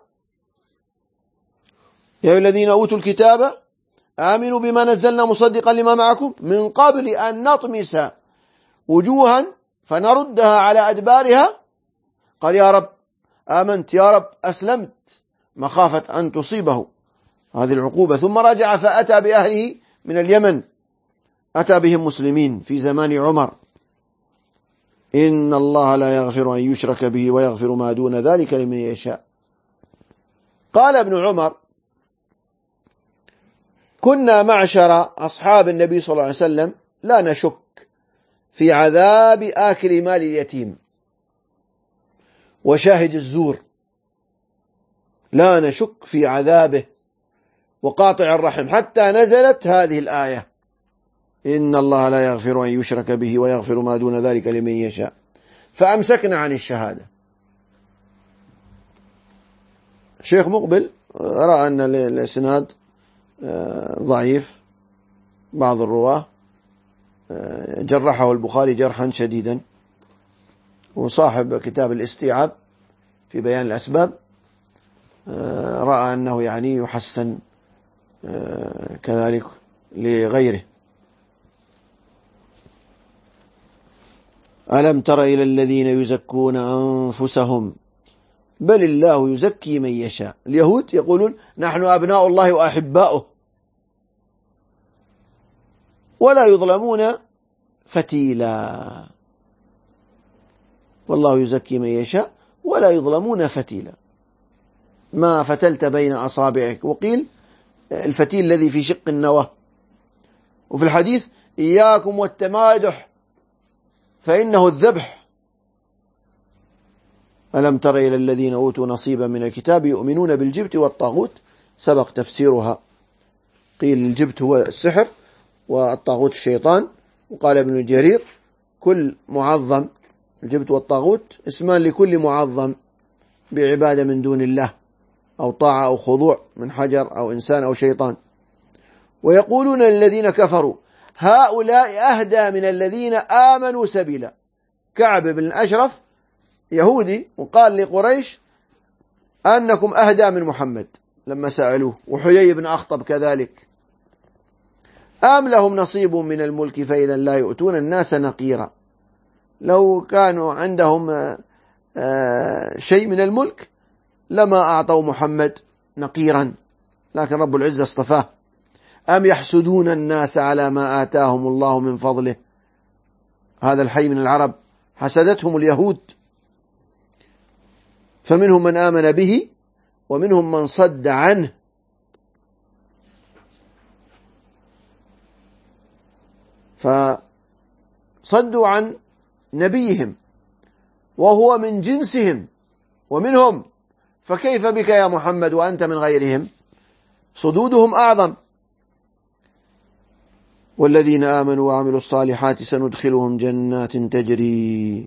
يا أيها الذين أوتوا الكتاب آمنوا بما نزلنا مصدقا لما معكم من قبل أن نطمس وجوها فنردها على أدبارها، قال يا رب آمنت، يا رب أسلمت، مخافة أن تصيبه هذه العقوبة. ثم رجع فأتى بأهله من اليمن، أتى بهم مسلمين في زمان عمر. إن الله لا يغفر أن يشرك به ويغفر ما دون ذلك لمن يشاء. قال ابن عمر كنا معشر أصحاب النبي صلى الله عليه وسلم لا نشك في عذاب آكل مال اليتيم وشاهد الزور، لا نشك في عذابه وقاطع الرحم، حتى نزلت هذه الآية: إن الله لا يغفر أن يشرك به ويغفر ما دون ذلك لمن يشاء. فأمسكنا عن الشهادة. شيخ مقبل رأى أن الإسناد ضعيف، بعض الرواه جرحه البخاري جرحا شديدا، وصاحب كتاب الاستيعاب في بيان الأسباب رأى أنه يعني يحسن كذلك لغيره. ألم تر إلى الذين يزكون أنفسهم بل الله يزكي من يشاء. اليهود يقولون نحن أبناء الله وأحباؤه ولا يظلمون فتيلا، والله يزكي من يشاء ولا يظلمون فتيلا. ما فتلت بين أصابعك، وقيل الفتيل الذي في شق النوى. وفي الحديث إياكم والتمادح فإنه الذبح. ألم تر إلى الذين أوتوا نصيبا من الكتاب يؤمنون بالجبت والطاغوت، سبق تفسيرها. قيل الجبت هو السحر والطاغوت الشيطان. وقال ابن جرير كل معظم، الجبت والطاغوت اسمان لكل معظم بعبادة من دون الله أو طاعة أو خضوع من حجر أو إنسان أو شيطان. ويقولون للذين كفروا هؤلاء أهدى من الذين آمنوا سبيلا. كعب بن الأشرف يهودي وقال لقريش أنكم أهدى من محمد لما سألوه، وحيي بن أخطب كذلك. أم لهم نصيب من الملك فإذا لا يؤتون الناس نقيرا. لو كانوا عندهم شيء من الملك لما أعطوا محمد نقيرا، لكن رب العزة اصطفاه. أم يحسدون الناس على ما آتاهم الله من فضله. هذا الحي من العرب حسدتهم اليهود، فمنهم من آمن به ومنهم من صد عنه. فصدوا عن نبيهم وهو من جنسهم ومنهم، فكيف بك يا محمد وأنت من غيرهم؟ صدودهم أعظم. والذين آمنوا وعملوا الصالحات سندخلهم جنات تجري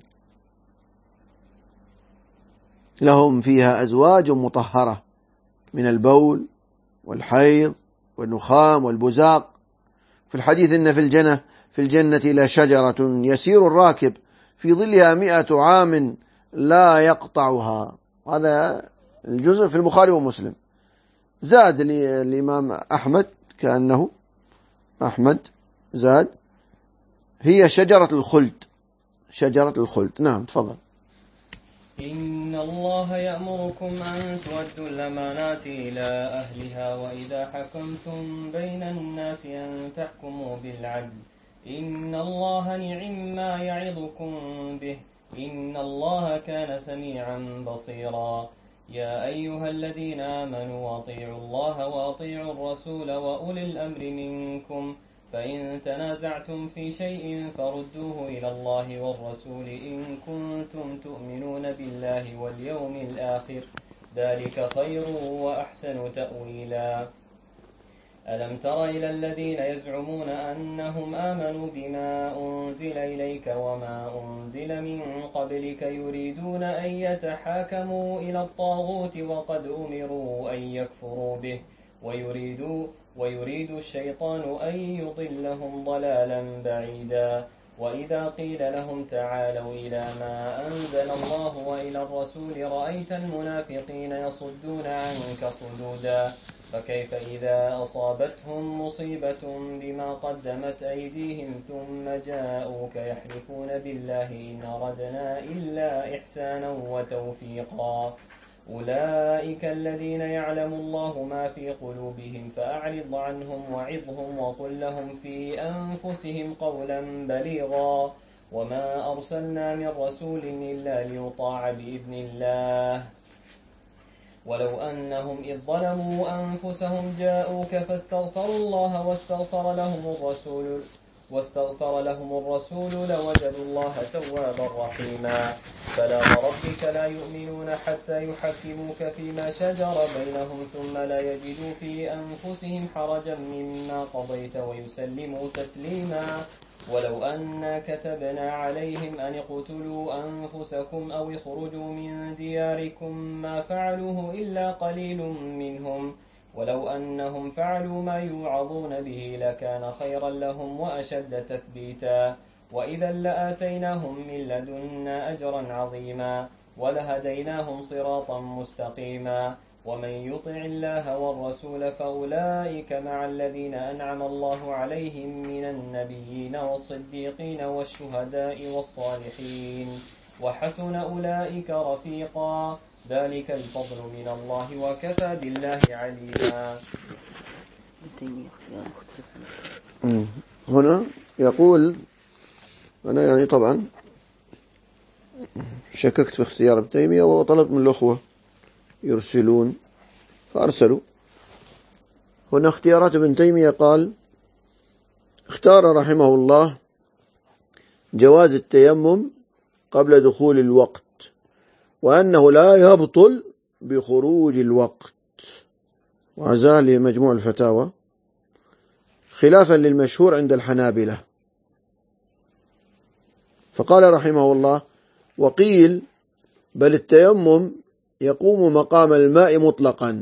لهم فيها أزواج مطهرة من البول والحيض والنخام والبزاق. في الحديث إن في الجنة لشجرة يسير الراكب في ظلها 100 عام لا يقطعها. هذا الجزء في البخاري ومسلم. زاد الإمام أحمد، كأنه أحمد زاد هي شجرة الخلد. شجرة الخلد. نعم تفضل. إن الله يأمركم أن تؤدوا الأمانات إلى أهلها وإذا حكمتم بين الناس أن تحكموا بالعدل إن الله نعم ما يعظكم به إن الله كان سميعا بصيرا. يا أيها الذين آمنوا أطيعوا الله وأطيعوا الرسول وأولي الأمر منكم فإن تنازعتم في شيء فردوه إلى الله والرسول إن كنتم تؤمنون بالله واليوم الآخر ذلك خير وأحسن تأويلا. ألم تر إلى الذين يزعمون أنهم آمنوا بما أنزل إليك وما أنزل من قبلك يريدون أن يتحاكموا إلى الطاغوت وقد أمروا أن يكفروا به ويريد الشيطان أن يضلهم ضلالا بعيدا. وإذا قيل لهم تعالوا إلى ما أنزل الله وإلى الرسول رأيت المنافقين يصدون عنك صدودا. فكيف إذا أصابتهم مصيبة بما قدمت أيديهم ثم جاءوك يحلفون بالله إن أردنا إلا إحسانا وتوفيقا. أولئك الذين يعلم الله ما في قلوبهم فأعرض عنهم وعظهم وقل لهم في أنفسهم قولا بليغا. وما أرسلنا من رسول إلا ليطاع بإذن الله ولو أنهم إذ ظلموا أنفسهم جاءوك فاستغفروا الله واستغفر لهم الرسول لوجدوا الله توابا رحيما. فلا وربك لا يؤمنون حتى يحكموك فيما شجر بينهم ثم لا يجدوا في أنفسهم حرجا مما قضيت ويسلموا تسليما. ولو أنا كتبنا عليهم أن اقتلوا أنفسكم أو اخرجوا من دياركم ما فعلوه إلا قليل منهم ولو أنهم فعلوا ما يوعظون به لكان خيرا لهم وأشد تثبيتا. وإذا لآتيناهم من لدنا أجرا عظيما ولهديناهم صراطا مستقيما. ومن يطع الله والرسول فأولئك مع الذين أنعم الله عليهم من النبيين والصديقين والشهداء والصالحين وحسن أولئك رفيقا. ذلك الفضل من الله وكفى بالله عليما. هنا يقول أنا يعني طبعا شككت في اختيار ابن تيمية وطلبت من الأخوة يرسلون فأرسلوا. هنا اختيارات ابن تيمية قال: اختار رحمه الله جواز التيمم قبل دخول الوقت، وأنه لا يبطل بخروج الوقت، وعزاه مجموع الفتاوى، خلافا للمشهور عند الحنابلة. فقال رحمه الله: وقيل بل التيمم يقوم مقام الماء مطلقا،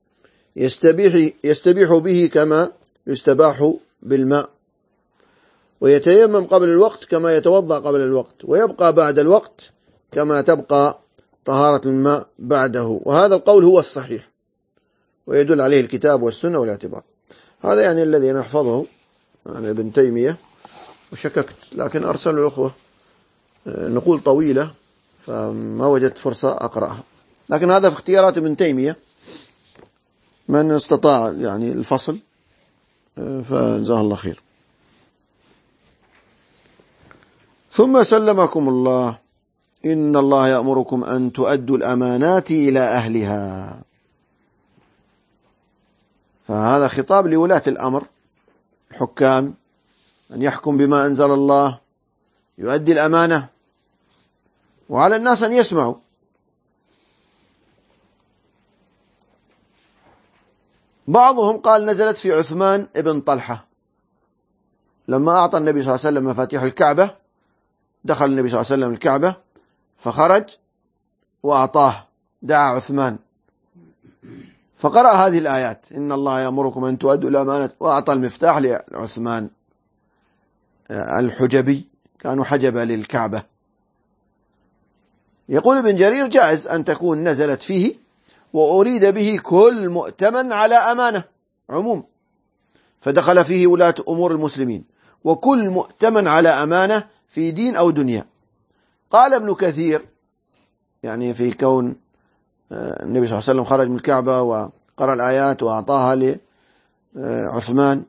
يستبيح به كما يستباح بالماء، ويتيمم قبل الوقت كما يتوضأ قبل الوقت، ويبقى بعد الوقت كما تبقى طهارة الماء بعده. وهذا القول هو الصحيح، ويدل عليه الكتاب والسنة والاعتبار. هذا يعني الذي نحفظه عن ابن تيمية، وشككت لكن أرسل الأخوة نقول طويلة فما وجدت فرصة أقرأها، لكن هذا في اختيارات ابن تيمية، من استطاع يعني الفصل فجزاه الله خير. ثم سلمكم الله إن الله يأمركم أن تؤدوا الأمانات إلى أهلها. فهذا خطاب لولاة الأمر، الحكام، أن يحكم بما أنزل الله، يؤدي الأمانة، وعلى الناس أن يسمعوا. بعضهم قال نزلت في عثمان ابن طلحة لما أعطى النبي صلى الله عليه وسلم مفاتيح الكعبة، دخل النبي صلى الله عليه وسلم الكعبة فخرج وأعطاه، دعا عثمان فقرأ هذه الآيات: إن الله يأمركم أن تؤدوا الأمانة، وأعطى المفتاح لعثمان الحجبي، كانوا حجبة للكعبة. يقول ابن جرير: جائز أن تكون نزلت فيه وأريد به كل مؤتمن على أمانة، عموم، فدخل فيه ولاة أمور المسلمين وكل مؤتمن على أمانة في دين أو دنيا. قال ابن كثير يعني في كون النبي صلى الله عليه وسلم خرج من الكعبة وقرأ الآيات وأعطاها لعثمان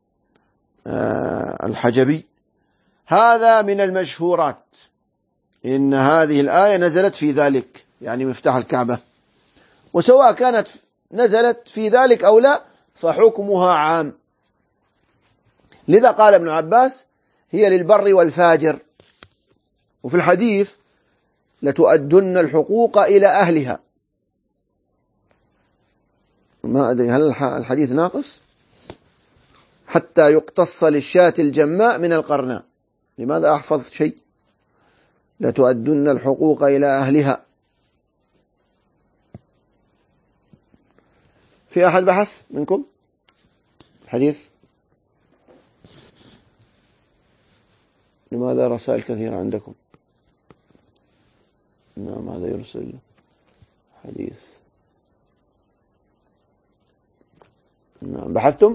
الحجبي: هذا من المشهورات، إن هذه الآية نزلت في ذلك، يعني مفتاح الكعبة، وسواء كانت نزلت في ذلك أو لا فحكمها عام. لذا قال ابن عباس: هي للبر والفاجر. وفي الحديث: لتؤدن الحقوق إلى أهلها. ما أدري هل الحديث ناقص؟ حتى يقتص للشاة الجماء من القرناء. لماذا أحفظ شيء؟ لتؤدن الحقوق إلى أهلها. في أحد بحث منكم الحديث؟ لماذا رسائل كثيرة عندكم؟ نعم، هذا يرسل حديث. نعم، بحثتم؟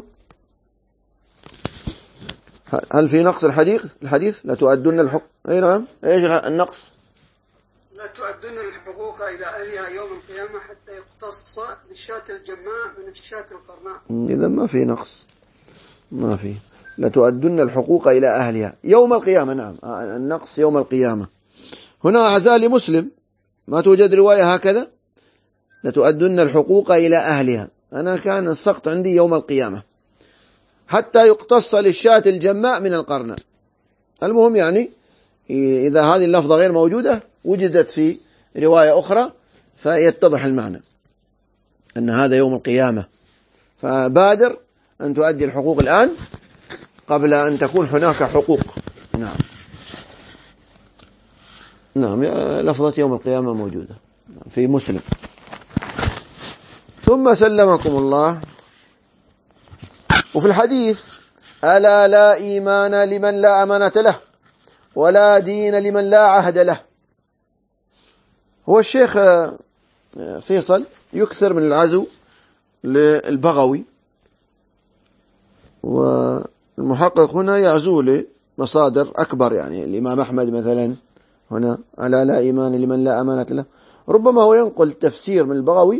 هل في نقص الحديث لا تؤدون الحقوق؟ أي نعم. إيش النقص؟ لا تؤدون الحقوق إلى أهلها يوم القيامة حتى يقتص للشاة الجماء من الشاة القرناء. إذا ما في نقص، ما في. لا تؤدون الحقوق إلى أهلها يوم القيامة. نعم، النقص يوم القيامة. هنا عزاء لمسلم ما توجد رواية هكذا: لا تؤدون الحقوق إلى أهلها. أنا كان السقط عندي يوم القيامة حتى يقتص للشاة الجماء من القرناء. المهم يعني إذا هذه اللفظة غير موجودة وجدت في رواية أخرى فيتضح المعنى أن هذا يوم القيامة. فبادر أن تؤدي الحقوق الآن قبل أن تكون هناك حقوق. نعم، لفظة يوم القيامة موجودة في مسلم. ثم سلمكم الله. وفي الحديث: ألا لا إيمان لمن لا أمانة له، ولا دين لمن لا عهد له. هو الشيخ فيصل يكثر من العزو للبغوي، والمحقق هنا يعزو لمصادر أكبر، يعني الإمام أحمد مثلا هنا: ألا لا إيمان لمن لا أمانة له. ربما هو ينقل تفسير من البغوي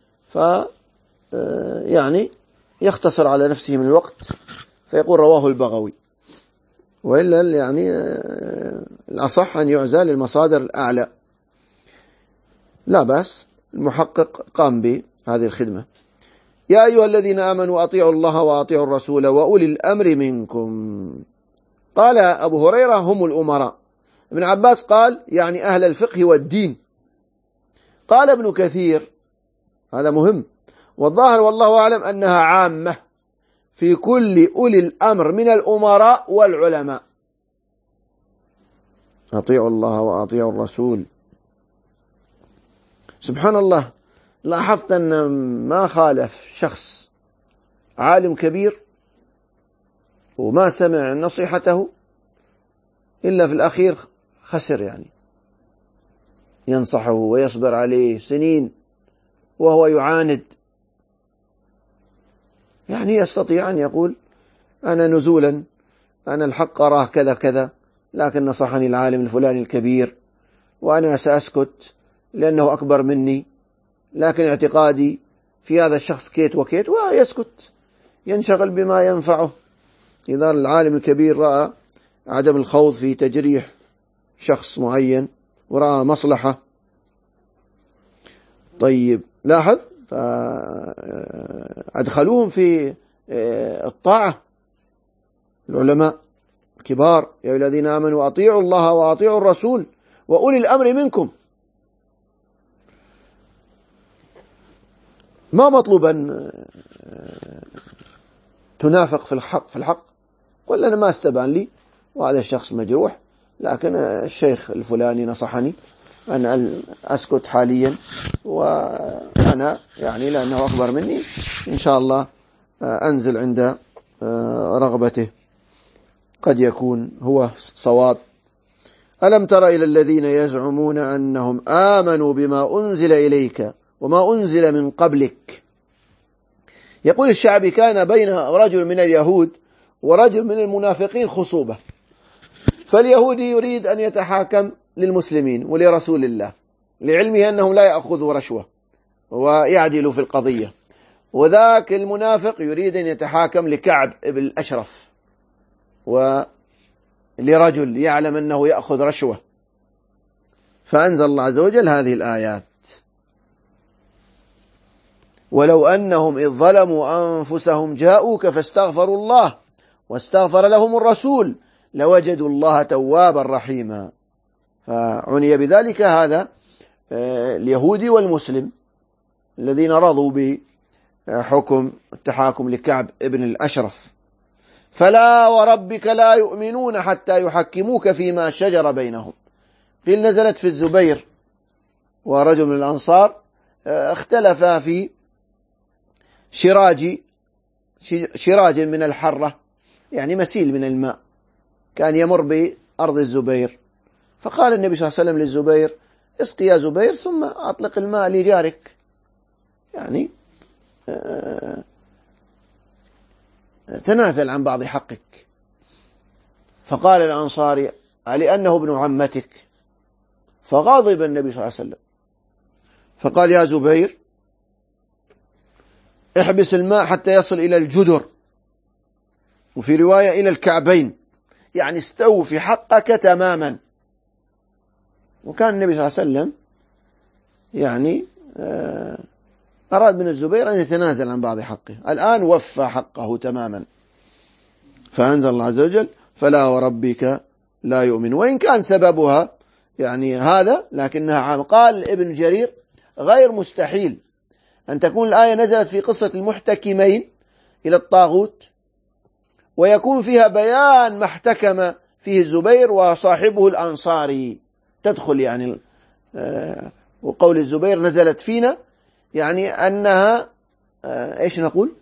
يعني يختصر على نفسه من الوقت فيقول رواه البغوي، وإلا يعني الأصح أن يعزى للمصادر الأعلى. لا بأس، المحقق قام بهذه الخدمة يا أيها الذين آمنوا أطيعوا الله وأطيعوا الرسول وأولي الأمر منكم. قال أبو هريرة هم الأمراء. ابن عباس قال يعني أهل الفقه والدين. قال ابن كثير هذا مهم، والظاهر والله أعلم أنها عامة في كل أولي الأمر من الأمراء والعلماء. أطيعوا الله وأطيعوا الرسول. سبحان الله، لاحظت أن ما خالف شخص عالم كبير وما سمع نصيحته إلا في الأخير خسر، يعني ينصحه ويصبر عليه سنين وهو يعاند. يعني يستطيع أن يقول أنا نزولا أنا الحق أراه كذا كذا، لكن نصحني العالم الفلاني الكبير وأنا سأسكت لأنه أكبر مني، لكن اعتقادي في هذا الشخص كيت وكيت، ويسكت ينشغل بما ينفعه. إذا العالم الكبير رأى عدم الخوض في تجريح شخص معين ورأى مصلحة. طيب لاحظ، فأدخلوهم في الطاعة العلماء الكبار. يا الذين آمنوا أطيعوا الله وأطيعوا الرسول وأولي الأمر منكم. ما مطلوب أن تنافق في الحق، قل أنا ما استبان لي وهذا الشخص مجروح، لكن الشيخ الفلاني نصحني أن أسكت حاليا، وأنا يعني لأنه أكبر مني إن شاء الله أنزل عند رغبته، قد يكون هو صواب. ألم تر إلى الذين يزعمون أنهم آمنوا بما أنزل إليك وما أنزل من قبلك. يقول الشعبي كان بين رجل من اليهود ورجل من المنافقين خصوبة، فاليهودي يريد أن يتحاكم للمسلمين ولرسول الله لعلمه أنهم لا يأخذوا رشوة ويعدلوا في القضية، وذاك المنافق يريد أن يتحاكم لكعب بن الأشرف ولرجل يعلم أنه يأخذ رشوة. فأنزل الله عز وجل هذه الآيات: ولو أنهم إذ ظلموا أنفسهم جاءوك فاستغفروا الله واستغفر لهم الرسول لوجدوا الله توابا رحيما. فعني بذلك هذا اليهودي والمسلم الذين رضوا بحكم التحاكم لكعب ابن الأشرف. فلا وربك لا يؤمنون حتى يحكموك فيما شجر بينهم. قيل نزلت في الزبير ورجل من الأنصار اختلفا في شراج من الحرة، يعني مسيل من الماء كان يمر بأرض الزبير، فقال النبي صلى الله عليه وسلم للزبير: اسقي يا زبير ثم أطلق الماء لجارك، يعني تنازل عن بعض حقك. فقال الأنصاري: لأنه ابن عمتك؟ فغضب النبي صلى الله عليه وسلم فقال: يا زبير احبس الماء حتى يصل إلى الجدر، وفي رواية إلى الكعبين، يعني استوفي حقك تماما. وكان النبي صلى الله عليه وسلم يعني أراد من الزبير أن يتنازل عن بعض حقه، الآن وفى حقه تماما. فأنزل الله عز وجل: فلا وربك لا يؤمن. وإن كان سببها يعني هذا لكنها عام. قال ابن جرير: غير مستحيل أن تكون الآية نزلت في قصة المحتكمين إلى الطاغوت ويكون فيها بيان ما احتكم فيه الزبير وصاحبه الأنصاري، تدخل يعني وقول الزبير نزلت فينا، يعني أنها إيش نقول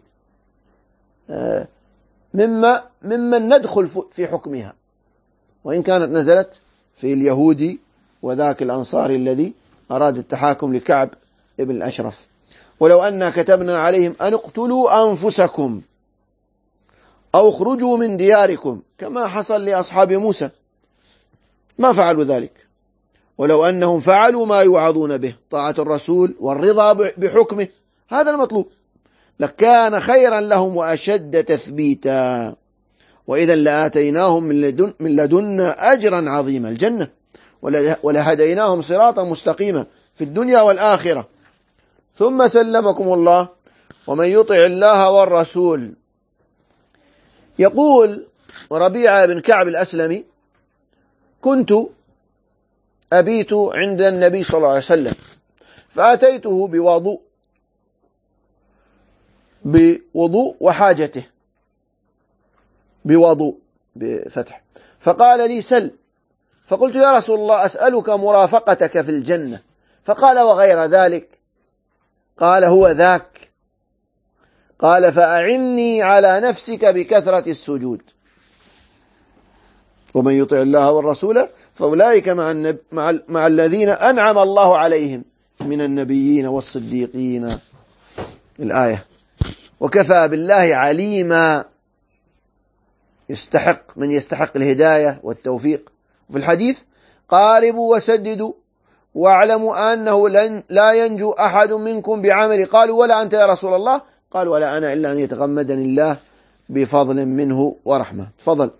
ممن ندخل في حكمها، وإن كانت نزلت في اليهودي وذاك الأنصاري الذي أراد التحاكم لكعب ابن الأشرف. ولو أننا كتبنا عليهم أن اقتلوا أنفسكم أو اخرجوا من دياركم كما حصل لأصحاب موسى ما فعلوا ذلك. ولو أنهم فعلوا ما يوعظون به، طاعة الرسول والرضا بحكمه، هذا المطلوب، لكان خيرا لهم وأشد تثبيتا، وإذا لآتيناهم من لدنا أجرا عظيما، الجنة، ولهديناهم صراطا مستقيما في الدنيا والآخرة. ثم سلمكم الله ومن يطع الله والرسول. يقول ربيعة بن كعب الأسلمي: كنت أبيت عند النبي صلى الله عليه وسلم فأتيته بوضوء وحاجته، بوضوء بفتح، فقال لي: سل. فقلت: يا رسول الله، أسألك مرافقتك في الجنة. فقال: وغير ذلك؟ قال: هو ذاك. قال: فأعني على نفسك بكثرة السجود. ومن يطع الله والرسول فأولئك مع الذين أنعم الله عليهم من النبيين والصديقين. الآية. وكفى بالله عليما، من يستحق الهداية والتوفيق. وفي الحديث: قاربوا وسددوا واعلموا أنه لا ينجو أحد منكم بعمل. قالوا: ولا أنت يا رسول الله؟ قال: ولا أنا إلا أن يتغمدني الله بفضل منه ورحمة. تفضل.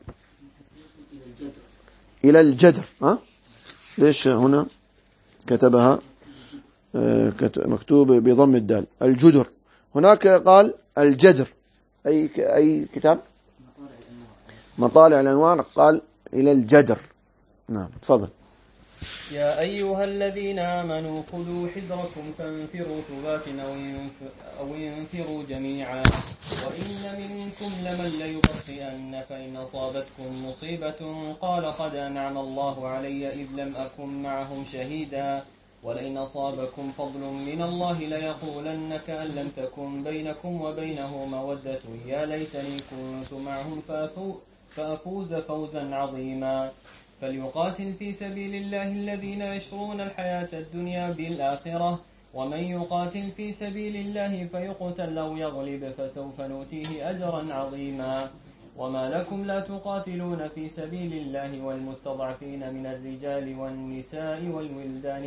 إلى الجدر. ليش هنا كتبها مكتوب بضم الدال؟ الجدر. هناك قال الجدر. أي كتاب؟ مطالع الأنوار قال إلى الجدر. نعم. تفضل. يا أيها الذين آمنوا خذوا حذركم فانفروا ثبات أو انفروا جميعا وإن منكم لمن ليبطئن فإن أصابتكم مصيبة قال قد أنعم الله علي إذ لم أكن معهم شهيدا ولئن أصابكم فضل من الله ليقولن كأن لم تكن بينكم وبينه مودة يا ليتني كنت معهم فأفوز فوزا عظيما. فليقاتل في سبيل الله الذين يشرون الحياة الدنيا بالآخرة ومن يقاتل في سبيل الله فيقتل أو يغلب فسوف نؤتيه أجرا عظيما. وما لكم لا تقاتلون في سبيل الله والمستضعفين من الرجال والنساء والولدان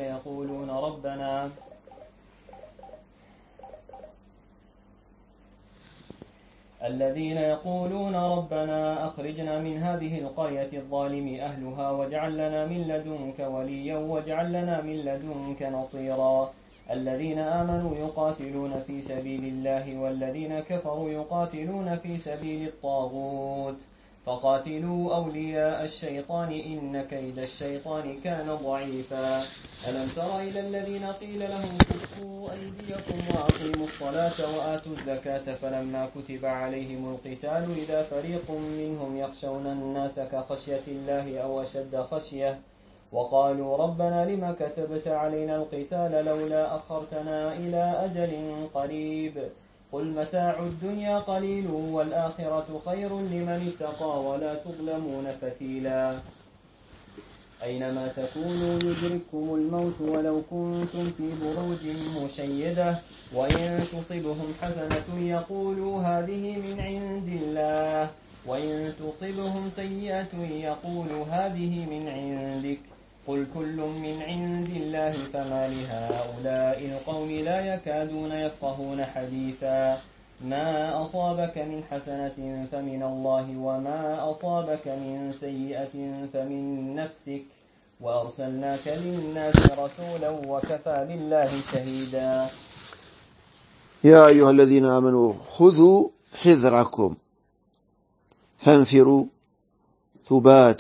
الذين يقولون ربنا أخرجنا من هذه القرية الظالم أهلها واجعل لنا من لدنك وليا واجعل لنا من لدنك نصيرا. الذين آمنوا يقاتلون في سبيل الله والذين كفروا يقاتلون في سبيل الطاغوت فقاتلوا أولياء الشيطان إن كيد الشيطان كان ضعيفا. ألم تر إلى الذين قيل لهم كفوا أيديكم وأقيموا الصلاة وآتوا الزكاة فلما كتب عليهم القتال إذا فريق منهم يخشون الناس كخشية الله أو أشد خشية وقالوا ربنا لما كتبت علينا القتال لولا أخرتنا إلى أجل قريب قل متاع الدنيا قليل والآخرة خير لمن اتقى ولا تظلمون فتيلا. أينما تكونوا يدرككم الموت ولو كنتم في بروج مشيدة وإن تصبهم حسنة يقولوا هذه من عند الله وإن تصبهم سيئة يقولوا هذه من عندك قل كل من عند الله فما لهؤلاء القوم لا يكادون يفقهون حديثا. ما أصابك من حسنة فمن الله وما أصابك من سيئة فمن نفسك وأرسلناك للناس رسولا وكفى بالله شهيدا. يا أيها الذين آمنوا خذوا حذركم فانفروا ثبات،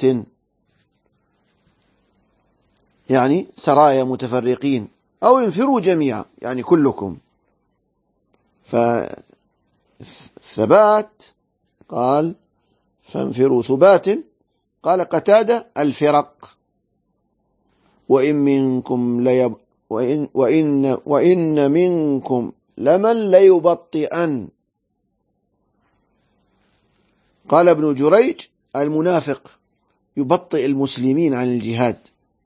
يعني سرايا متفرقين، أو انفروا جميعا يعني كلكم. فالثبات قال فانفروا ثبات، قال قتادة الفرق. وإن منكم لمن ليبطئن. قال ابن جريج المنافق يبطئ المسلمين عن الجهاد.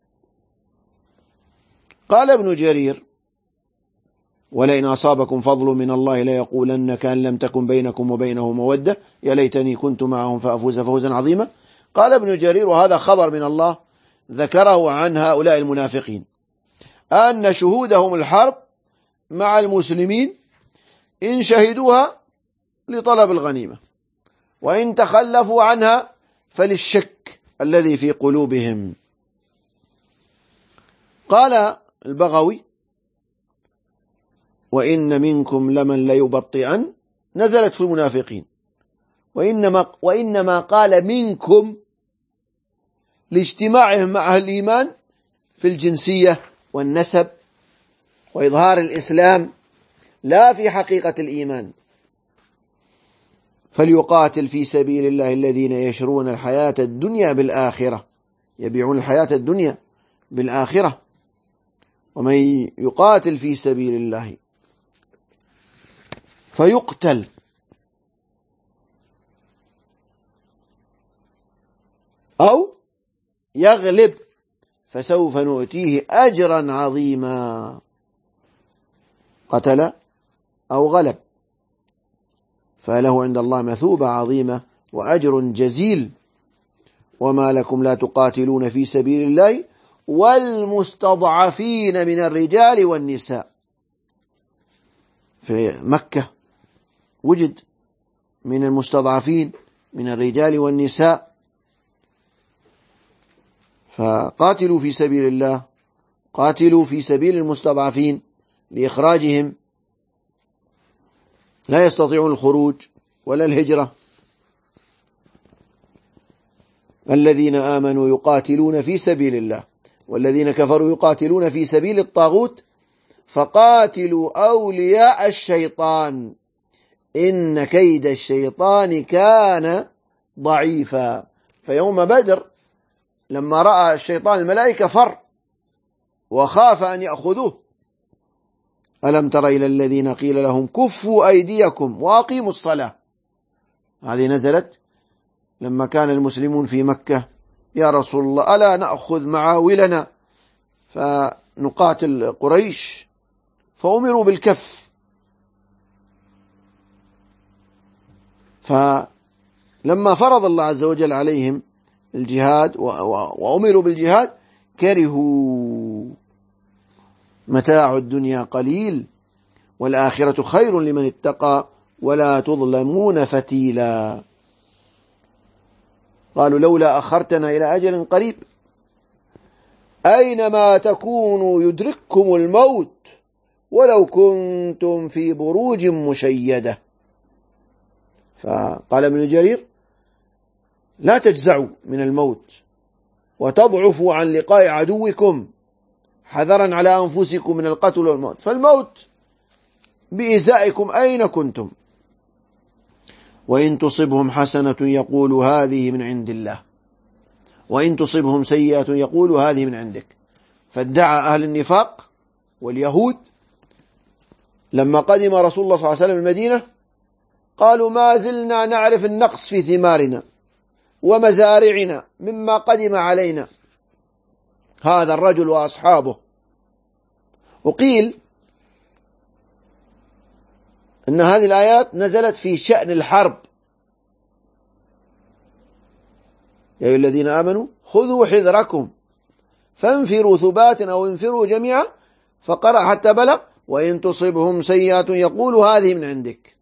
قال ابن جرير ولئن أصابكم فضل من الله ليقولن كأن لم تكن بينكم وبينه مودة يا ليتني كنت معهم فأفوز فوزا عظيما. قال ابن جرير وهذا خبر من الله ذكره عن هؤلاء المنافقين أن شهودهم الحرب مع المسلمين إن شهدوها لطلب الغنيمة وإن تخلفوا عنها فللشك الذي في قلوبهم. قال البغوي وإن منكم لمن ليبطئن نزلت في المنافقين، وإنما قال منكم لاجتماعهم مع أهل الإيمان في الجنسية والنسب وإظهار الإسلام، لا في حقيقة الإيمان. فليقاتل في سبيل الله الذين يشرون الحياة الدنيا بالآخرة، يبيعون الحياة الدنيا بالآخرة. ومن يقاتل في سبيل الله فيقتل أو يغلب فسوف نؤتيه أجرا عظيما. قتل أو غلب فله عند الله مثوبة عظيمة وأجر جزيل. وما لكم لا تقاتلون في سبيل الله والمستضعفين من الرجال والنساء. في مكة وجد من المستضعفين من الرجال والنساء، فقاتلوا في سبيل الله، قاتلوا في سبيل المستضعفين لإخراجهم، لا يستطيعون الخروج ولا الهجرة. الذين آمنوا يقاتلون في سبيل الله والذين كفروا يقاتلون في سبيل الطاغوت فقاتلوا أولياء الشيطان إن كيد الشيطان كان ضعيفا. فيوم بدر لما رأى الشيطان الملائكة فر وخاف أن يأخذوه. ألم تر إلى الذين قيل لهم كفوا أيديكم وأقيموا الصلاة. هذه نزلت لما كان المسلمون في مكة: يا رسول الله ألا نأخذ معاولنا فنقاتل قريش؟ فأمروا بالكف. فلما فرض الله عز وجل عليهم الجهاد وأمروا بالجهاد كرهوا. متاع الدنيا قليل والآخرة خير لمن اتقى ولا تظلمون فتيلا. قالوا لولا أخرتنا إلى أجل قريب أينما تكونوا يدرككم الموت ولو كنتم في بروج مشيدة. فقال ابن جرير: لا تجزعوا من الموت وتضعفوا عن لقاء عدوكم حذرا على أنفسكم من القتل والموت، فالموت بإزائكم أين كنتم. وإن تصبهم حسنة يقول هذه من عند الله وإن تصبهم سيئة يقول هذه من عندك. فادعى أهل النفاق واليهود لما قدم رسول الله صلى الله عليه وسلم المدينة قالوا: ما زلنا نعرف النقص في ثمارنا ومزارعنا مما قدم علينا هذا الرجل وأصحابه. وقيل أن هذه الآيات نزلت في شأن الحرب: يا أيها الذين آمنوا خذوا حذركم فانفروا ثبات أو انفروا جميعا. فقرأ حتى بلغ: وإن تصبهم سيئة يقول هذه من عندك.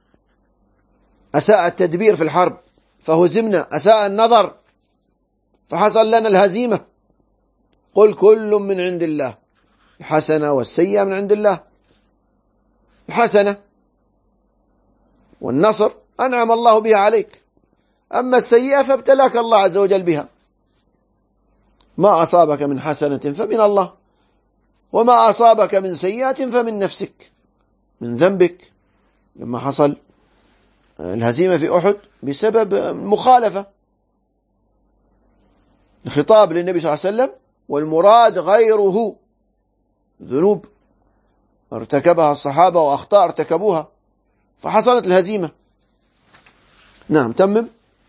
أساء التدبير في الحرب فهزمنا، أساء النظر فحصل لنا الهزيمة. قل كل من عند الله، الحسنة والسيئة من عند الله. الحسنة والنصر أنعم الله بها عليك، أما السيئة فابتلاك الله عز وجل بها. ما أصابك من حسنة فمن الله وما أصابك من سيئة فمن نفسك، من ذنبك لما حصل الهزيمة في أحد بسبب مخالفة. الخطاب للنبي صلى الله عليه وسلم والمراد غيره، ذنوب ارتكبها الصحابة وأخطاء ارتكبوها فحصلت الهزيمة. نعم تمم.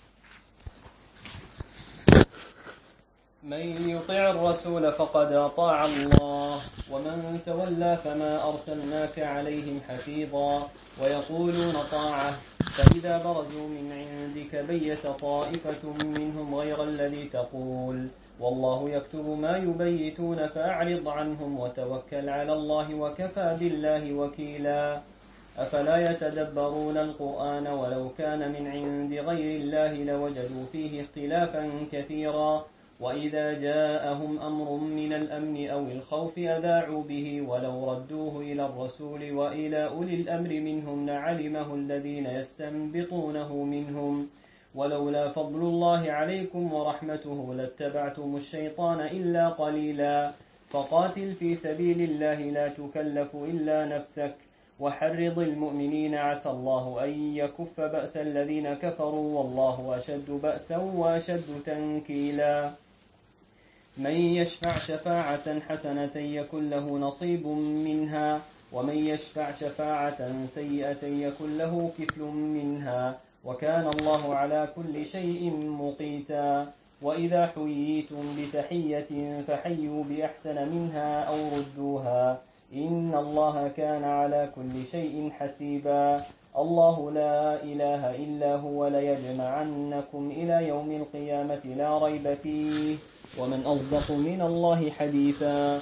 من يطع الرسول فقد أطاع الله ومن تولى فما أرسلناك عليهم حفيظا ويقولون طاعة فإذا برزوا من عندك بيت طائفة منهم غير الذي تقول والله يكتب ما يبيتون فأعرض عنهم وتوكل على الله وكفى بالله وكيلا. أفلا يتدبرون القرآن ولو كان من عند غير الله لوجدوا فيه اختلافا كثيرا وإذا جاءهم أمر من الأمن أو الخوف أذاعوا به ولو ردوه إلى الرسول وإلى أولي الأمر منهم لعلمه الذين يستنبطونه منهم ولولا فضل الله عليكم ورحمته لاتبعتم الشيطان إلا قليلا فقاتل في سبيل الله لا تكلف إلا نفسك وحرض المؤمنين عسى الله أن يكف بأس الذين كفروا والله أشد بأسا وأشد تنكيلا من يشفع شفاعة حسنة يكن له نصيب منها ومن يشفع شفاعة سيئة يكن له كفل منها وكان الله على كل شيء مقيتا وإذا حييتم بتحية فحيوا بأحسن منها أو ردوها إن الله كان على كل شيء حسيبا الله لا إله إلا هو ليجمعنكم إلى يوم القيامة لا ريب فيه ومن أصدق من الله حديثا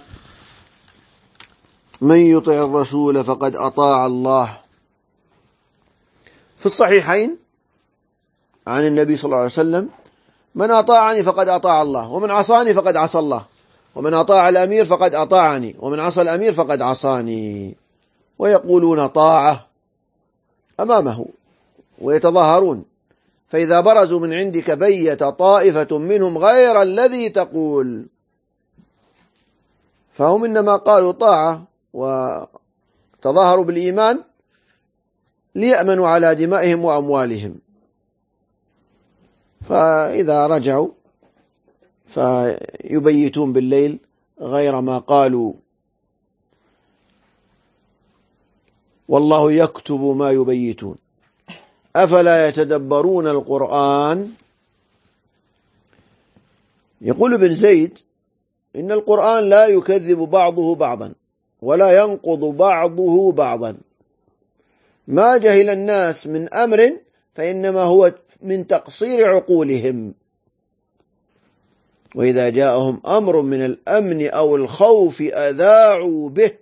من يطع الرسول فقد أطاع الله. في الصحيحين عن النبي صلى الله عليه وسلم: من أطاعني فقد أطاع الله، ومن عصاني فقد عصى الله، ومن أطاع الأمير فقد أطاعني، ومن عصى الأمير فقد عصاني. ويقولون طاعة أمامه ويتظاهرون، فإذا برزوا من عندك بيت طائفة منهم غير الذي تقول، فهم إنما قالوا طاعة وتظاهروا بالإيمان ليأمنوا على دمائهم وأموالهم، فإذا رجعوا فيبيتون بالليل غير ما قالوا، والله يكتب ما يبيتون. أفلا يتدبرون القرآن؟ يقول ابن زيد: إن القرآن لا يكذب بعضه بعضا ولا ينقض بعضه بعضا. ما جهل الناس من أمر فإنما هو من تقصير عقولهم، وإذا جاءهم أمر من الأمن أو الخوف أذاعوا به.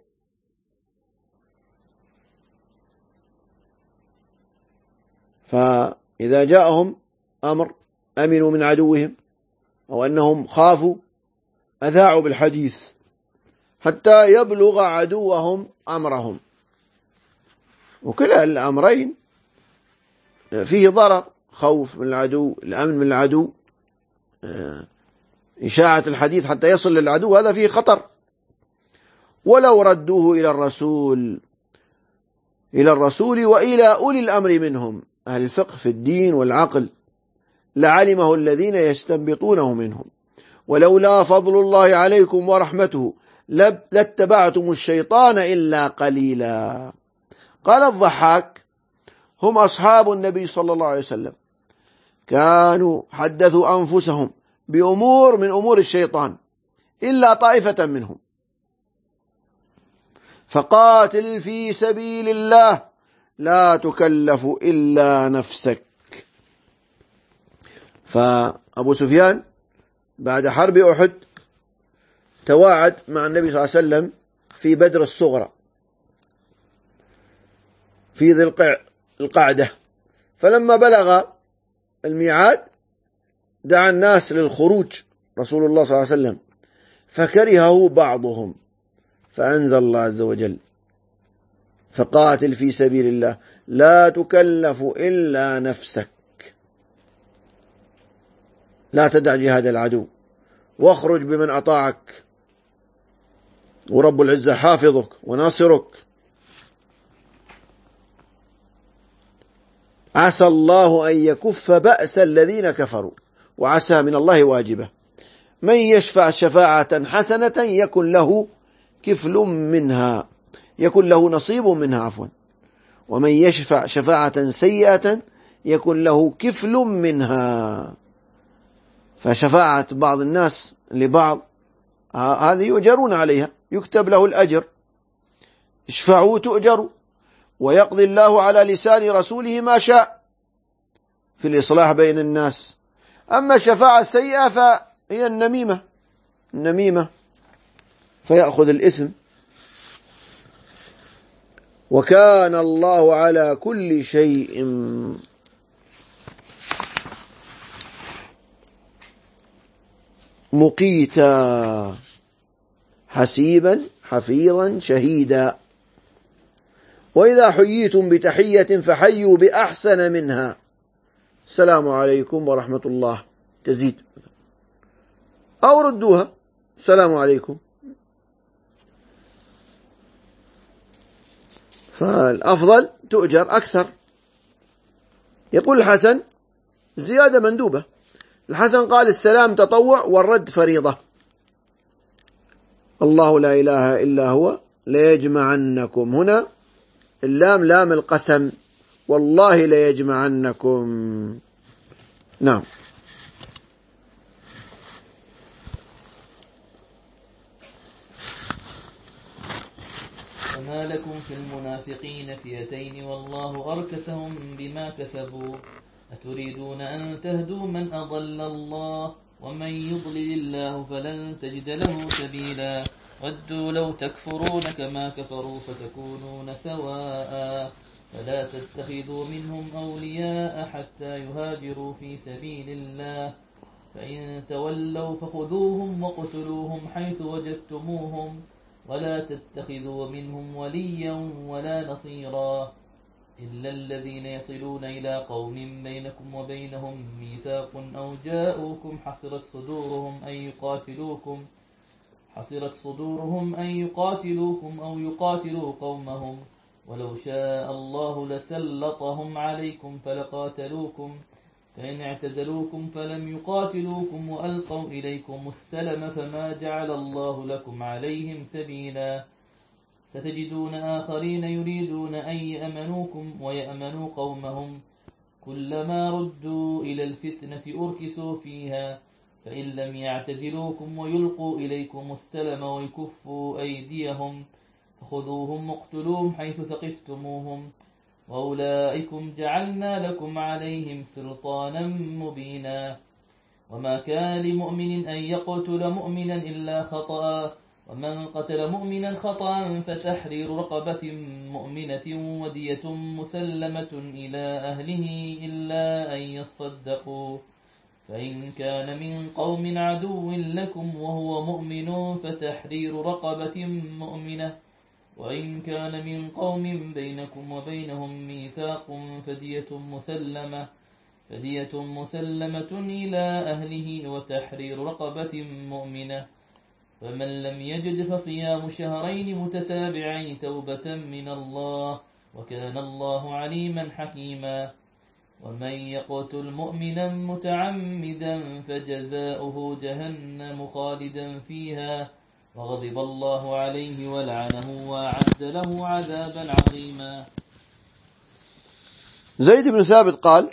فإذا جاءهم أمر أمنوا من عدوهم أو أنهم خافوا أذاعوا بالحديث حتى يبلغ عدوهم أمرهم، وكلا الأمرين فيه ضرر: خوف من العدو، الأمن من العدو، إشاعة الحديث حتى يصل للعدو، هذا فيه خطر. ولو ردوه إلى الرسول وإلى أولي الأمر منهم، أهل الفقه في الدين والعقل، لعلمه الذين يستنبطونه منهم ولولا فضل الله عليكم ورحمته لاتبعتم الشيطان إلا قليلا. قال الضحاك: هم أصحاب النبي صلى الله عليه وسلم كانوا حدثوا أنفسهم بأمور من أمور الشيطان إلا طائفة منهم، فقاتل في سبيل الله لا تكلف إلا نفسك. فأبو سفيان بعد حرب أحد تواعد مع النبي صلى الله عليه وسلم في بدر الصغرى في ذي القعدة، فلما بلغ الميعاد دعا الناس للخروج رسول الله صلى الله عليه وسلم، فكرهه بعضهم، فأنزل الله عز وجل: فقاتل في سبيل الله لا تكلف إلا نفسك، لا تدع جهاد العدو، واخرج بمن أطاعك، ورب العزة حافظك وناصرك. عسى الله أن يكف بأس الذين كفروا، وعسى من الله واجبة. من يشفع شفاعة حسنة يكن له كفل منها، يكن له نصيب منها عفوا، ومن يشفع شفاعة سيئة يكن له كفل منها. فشفاعة بعض الناس لبعض هذه يؤجرون عليها، يكتب له الأجر، اشفعوا تؤجروا، ويقضي الله على لسان رسوله ما شاء في الإصلاح بين الناس. أما الشفاعة السيئة فهي النميمة فيأخذ الإثم. وكان الله على كل شيء مقيتا حسيبا حفيظا شهيدا. وإذا حييتم بتحية فحيوا بأحسن منها. السلام عليكم ورحمة الله تزيد، أو ردوها السلام عليكم. فالأفضل تؤجر أكثر. يقول الحسن زيادة مندوبة. الحسن قال السلام تطوع والرد فريضة. الله لا إله إلا هو ليجمعنكم، هنا اللام لام القسم، والله ليجمعنكم. نعم. وما لكم في المنافقين فئتين والله أركسهم بما كسبوا أتريدون أن تهدوا من أضل الله ومن يضلل الله فلن تجد له سبيلا ودوا لو تكفرون كما كفروا فتكونون سواء فلا تتخذوا منهم أولياء حتى يهاجروا في سبيل الله فإن تولوا فخذوهم واقتلوهم حيث وجدتموهم ولا تتخذوا منهم وليا ولا نصيرا إلا الذين يصلون إلى قوم بينكم وبينهم ميثاق أو جاءوكم حصرت صدورهم أن يقاتلوكم أو يقاتلوا قومهم ولو شاء الله لسلطهم عليكم فلقاتلوكم فإن اعتزلوكم فلم يقاتلوكم وألقوا إليكم السلم فما جعل الله لكم عليهم سبيلا ستجدون آخرين يريدون أن يأمنوكم ويأمنوا قومهم كلما ردوا إلى الفتنة أركسوا فيها فإن لم يعتزلوكم ويلقوا إليكم السلم ويكفوا أيديهم فخذوهم واقتلوهم حيث ثقفتموهم وأولئكم جعلنا لكم عليهم سلطانا مبينا وما كان لمؤمن أن يقتل مؤمنا إلا خطأ ومن قتل مؤمنا خطأ فتحرير رقبة مؤمنة ودية مسلمة إلى أهله إلا أن يصدقوا فإن كان من قوم عدو لكم وهو مؤمن فتحرير رقبة مؤمنة وإن كان من قوم بينكم وبينهم ميثاق فدية مسلمة إلى أهله وتحرير رقبة مؤمنة فمن لم يجد فصيام شهرين متتابعين توبة من الله وكان الله عليما حكيما ومن يقتل مؤمنا متعمدا فجزاؤه جهنم خالدا فيها وغضب الله عليه ولعنه وأعد له عذابا عظيما. زيد بن ثابت قال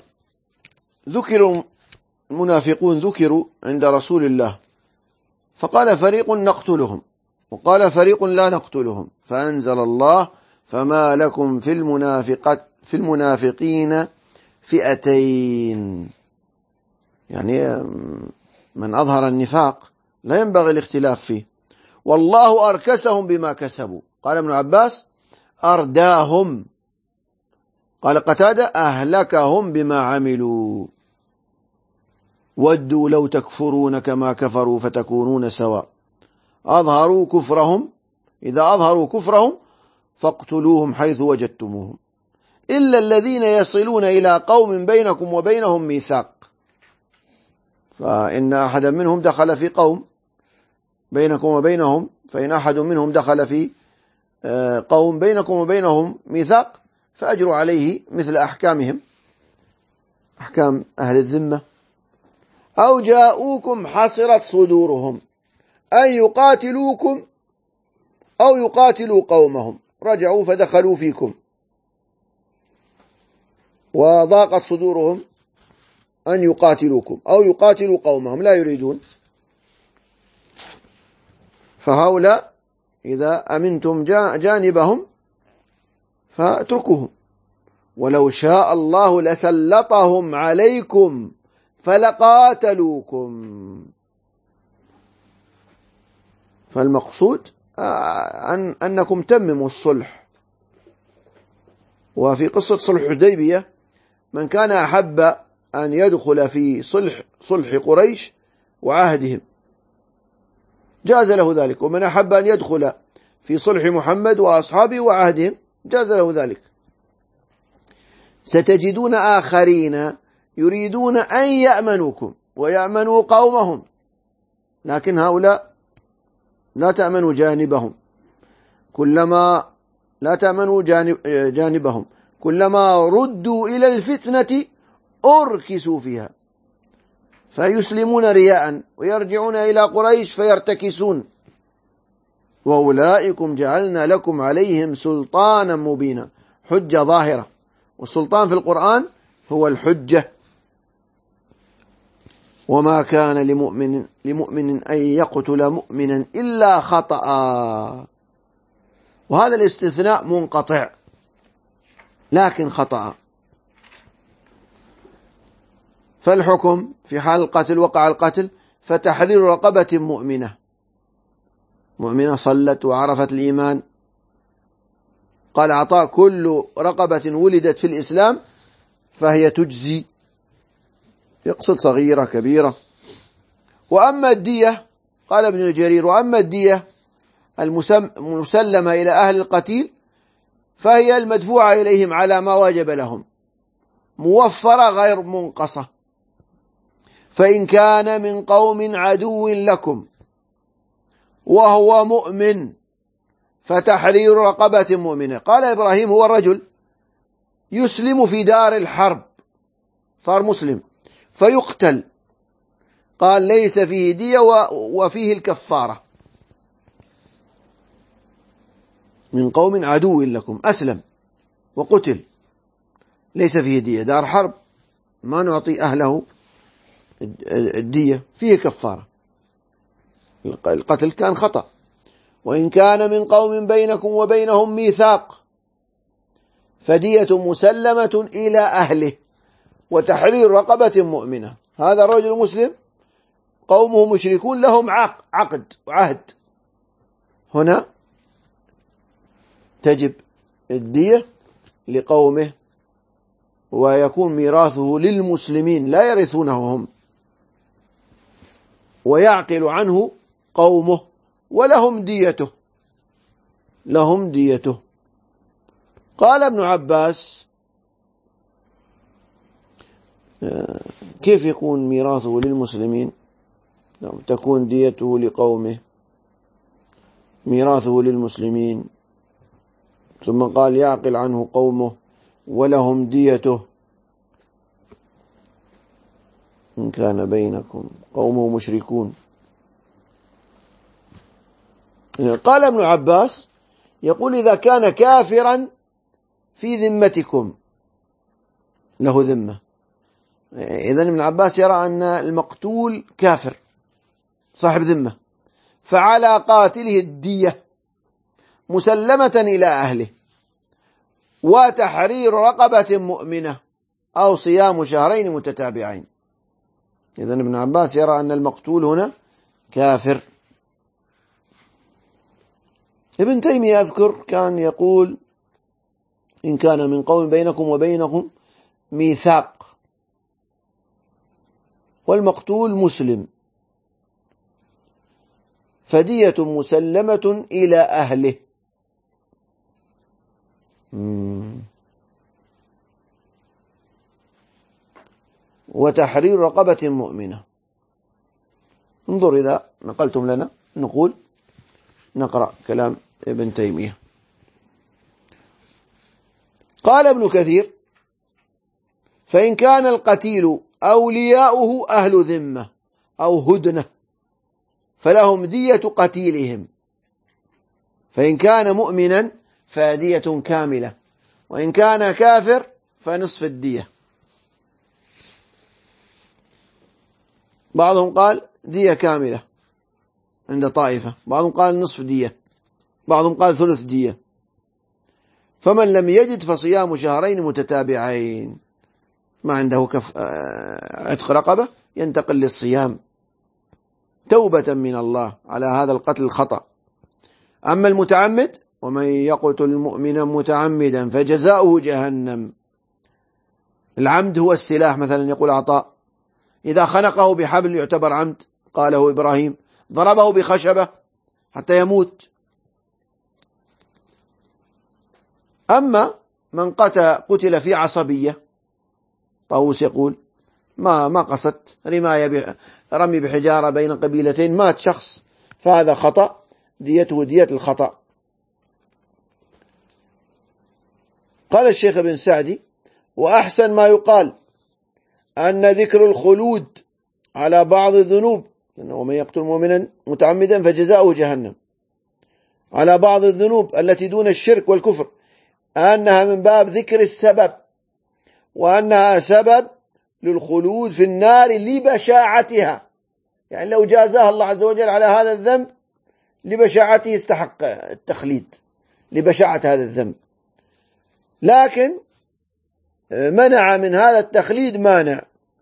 المنافقون ذكروا عند رسول الله فقال فريق نقتلهم وقال فريق لا نقتلهم فأنزل الله فما لكم في المنافقين فئتين، يعني من أظهر النفاق لا ينبغي الاختلاف فيه. والله أركسهم بما كسبوا، قال ابن عباس أرداهم، قال قتادة أهلكهم بما عملوا. ودوا لو تكفرون كما كفروا فتكونون سواء. أظهروا كفرهم، إذا أظهروا كفرهم فاقتلوهم حيث وجدتموهم إلا الذين يصلون إلى قوم بينكم وبينهم ميثاق، فإن أحدا منهم دخل في قوم بينكم وبينهم، فإن أحد منهم دخل في قوم بينكم وبينهم ميثاق فأجروا عليه مثل أحكامهم، أحكام أهل الذمة. أو جاءوكم حصرت صدورهم أن يقاتلوكم أو يقاتلوا قومهم، رجعوا فدخلوا فيكم وضاقت صدورهم أن يقاتلوكم أو يقاتلوا قومهم، لا يريدون. فهؤلاء إذا أمنتم جانبهم فاتركوهم. ولو شاء الله لسلطهم عليكم فلقاتلوكم. فالمقصود أنكم تمموا الصلح. وفي قصة صلح الحديبية من كان أحب أن يدخل في صلح قريش وعهدهم جاز له ذلك. ومن أحب أن يدخل في صلح محمد وأصحابه وعهدهم جاز له ذلك. ستجدون آخرين يريدون أن يأمنوكم ويأمنوا قومهم، لكن هؤلاء لا تأمنوا جانبهم، كلما لا تأمنوا جانبهم كلما ردوا إلى الفتنة أركسوا فيها فيسلمون رياء ويرجعون إلى قريش فيرتكسون، وأولئكم جعلنا لكم عليهم سلطانا مبينا، حجة ظاهرة. والسلطان في القرآن هو الحجة. وما كان لمؤمن أن يقتل مؤمنا إلا خطأ، وهذا الاستثناء منقطع لكن خطأ. فالحكم في حال القتل وقع القتل فتحرير رقبة مؤمنة صلت وعرفت الإيمان. قال عطاء: كل رقبة ولدت في الإسلام فهي تجزي، يقصد صغيرة كبيرة. وأما الدية، قال ابن جرير: وأما الدية المسلمة إلى أهل القتيل فهي المدفوعة إليهم على ما وجب لهم، موفرة غير منقصة. فإن كان من قوم عدو لكم وهو مؤمن فتحرير رقبة مؤمنة. قال إبراهيم: هو الرجل يسلم في دار الحرب، صار مسلم فيقتل، قال: ليس فيه دية وفيه الكفارة. من قوم عدو لكم، أسلم وقتل، ليس فيه دية، دار حرب ما نعطي أهله الدية، فيه كفارة، القتل كان خطأ. وإن كان من قوم بينكم وبينهم ميثاق فدية مسلمة إلى أهله وتحرير رقبة مؤمنة. هذا الرجل المسلم قومه مشركون لهم عقد وعهد، هنا تجب الدية لقومه ويكون ميراثه للمسلمين لا يرثونه هم، ويعقل عنه قومه ولهم ديته، لهم ديته. قال ابن عباس: كيف يكون ميراثه للمسلمين؟ تكون ديته لقومه، ميراثه للمسلمين، ثم قال يعقل عنه قومه ولهم ديته. إن كان بينكم قومه مشركون. قال ابن عباس يقول: إذا كان كافرا في ذمتكم، له ذمة. إذن ابن عباس يرى أن المقتول كافر صاحب ذمة، فعلى قاتله الدية مسلمة إلى أهله وتحرير رقبة مؤمنة أو صيام شهرين متتابعين. إذن ابن عباس يرى أن المقتول هنا كافر. ابن تيمية يذكر كان يقول: إن كان من قوم بينكم وبينهم ميثاق والمقتول مسلم فدية مسلمة إلى أهله. وتحرير رقبة مؤمنة. انظر إذا نقلتم لنا نقرأ كلام ابن تيمية. قال ابن كثير: فإن كان القتيل أولياؤه أهل ذمة أو هدنة فلهم دية قتيلهم، فإن كان مؤمنا فدية كاملة، وإن كان كافر فنصف الدية. بعضهم قال دية كاملة عند طائفة، بعضهم قال نصف دية، بعضهم قال ثلث دية. فمن لم يجد فصيام شهرين متتابعين، ما عنده عتق رقبة ينتقل للصيام توبة من الله على هذا القتل الخطأ. أما المتعمد: ومن يقتل مؤمنا متعمدا فجزاؤه جهنم. العمد هو السلاح، مثلا يقول عطاء: إذا خنقه بحبل يعتبر عمد، قاله إبراهيم: ضربه بخشبة حتى يموت. أما من قتل في عصبية، طاووس يقول ما قصد رمي بحجارة بين قبيلتين، مات شخص، فهذا خطأ، ديته دية الخطأ. قال الشيخ ابن سعدي: وأحسن ما يقال أن ذكر الخلود على بعض الذنوب، ومن يقتل مؤمنا متعمدا فجزاؤه جهنم، على بعض الذنوب التي دون الشرك والكفر، أنها من باب ذكر السبب، وأنها سبب للخلود في النار لبشاعتها، يعني لو جازاها الله عز وجل على هذا الذنب لبشاعته يستحق التخليد لبشاعة هذا الذنب، لكن منع من هذا التخليد مانع،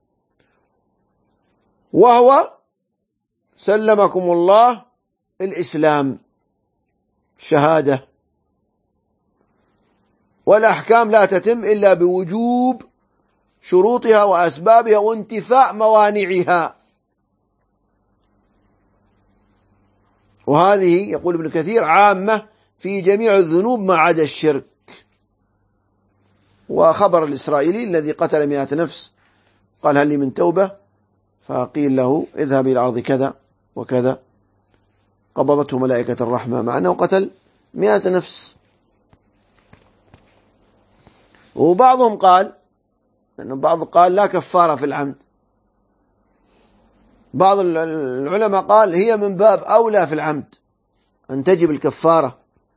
وهو سلمكم الله الإسلام، شهادة. والأحكام لا تتم إلا بوجوب شروطها وأسبابها وانتفاء موانعها. وهذه يقول ابن كثير عامة في جميع الذنوب ما عدا الشرك. وخبر الإسرائيلي الذي قتل 100 نفس قال: هل لي من توبة؟ فقيل له: اذهب إلى أرض كذا وكذا، قبضته ملائكة الرحمة، مع أنه قتل 100 نفس. وبعضهم قال، لأنه بعض قال لا كفارة في العمد، بعض العلماء قال هي من باب أولى في العمد أن تجب الكفارة.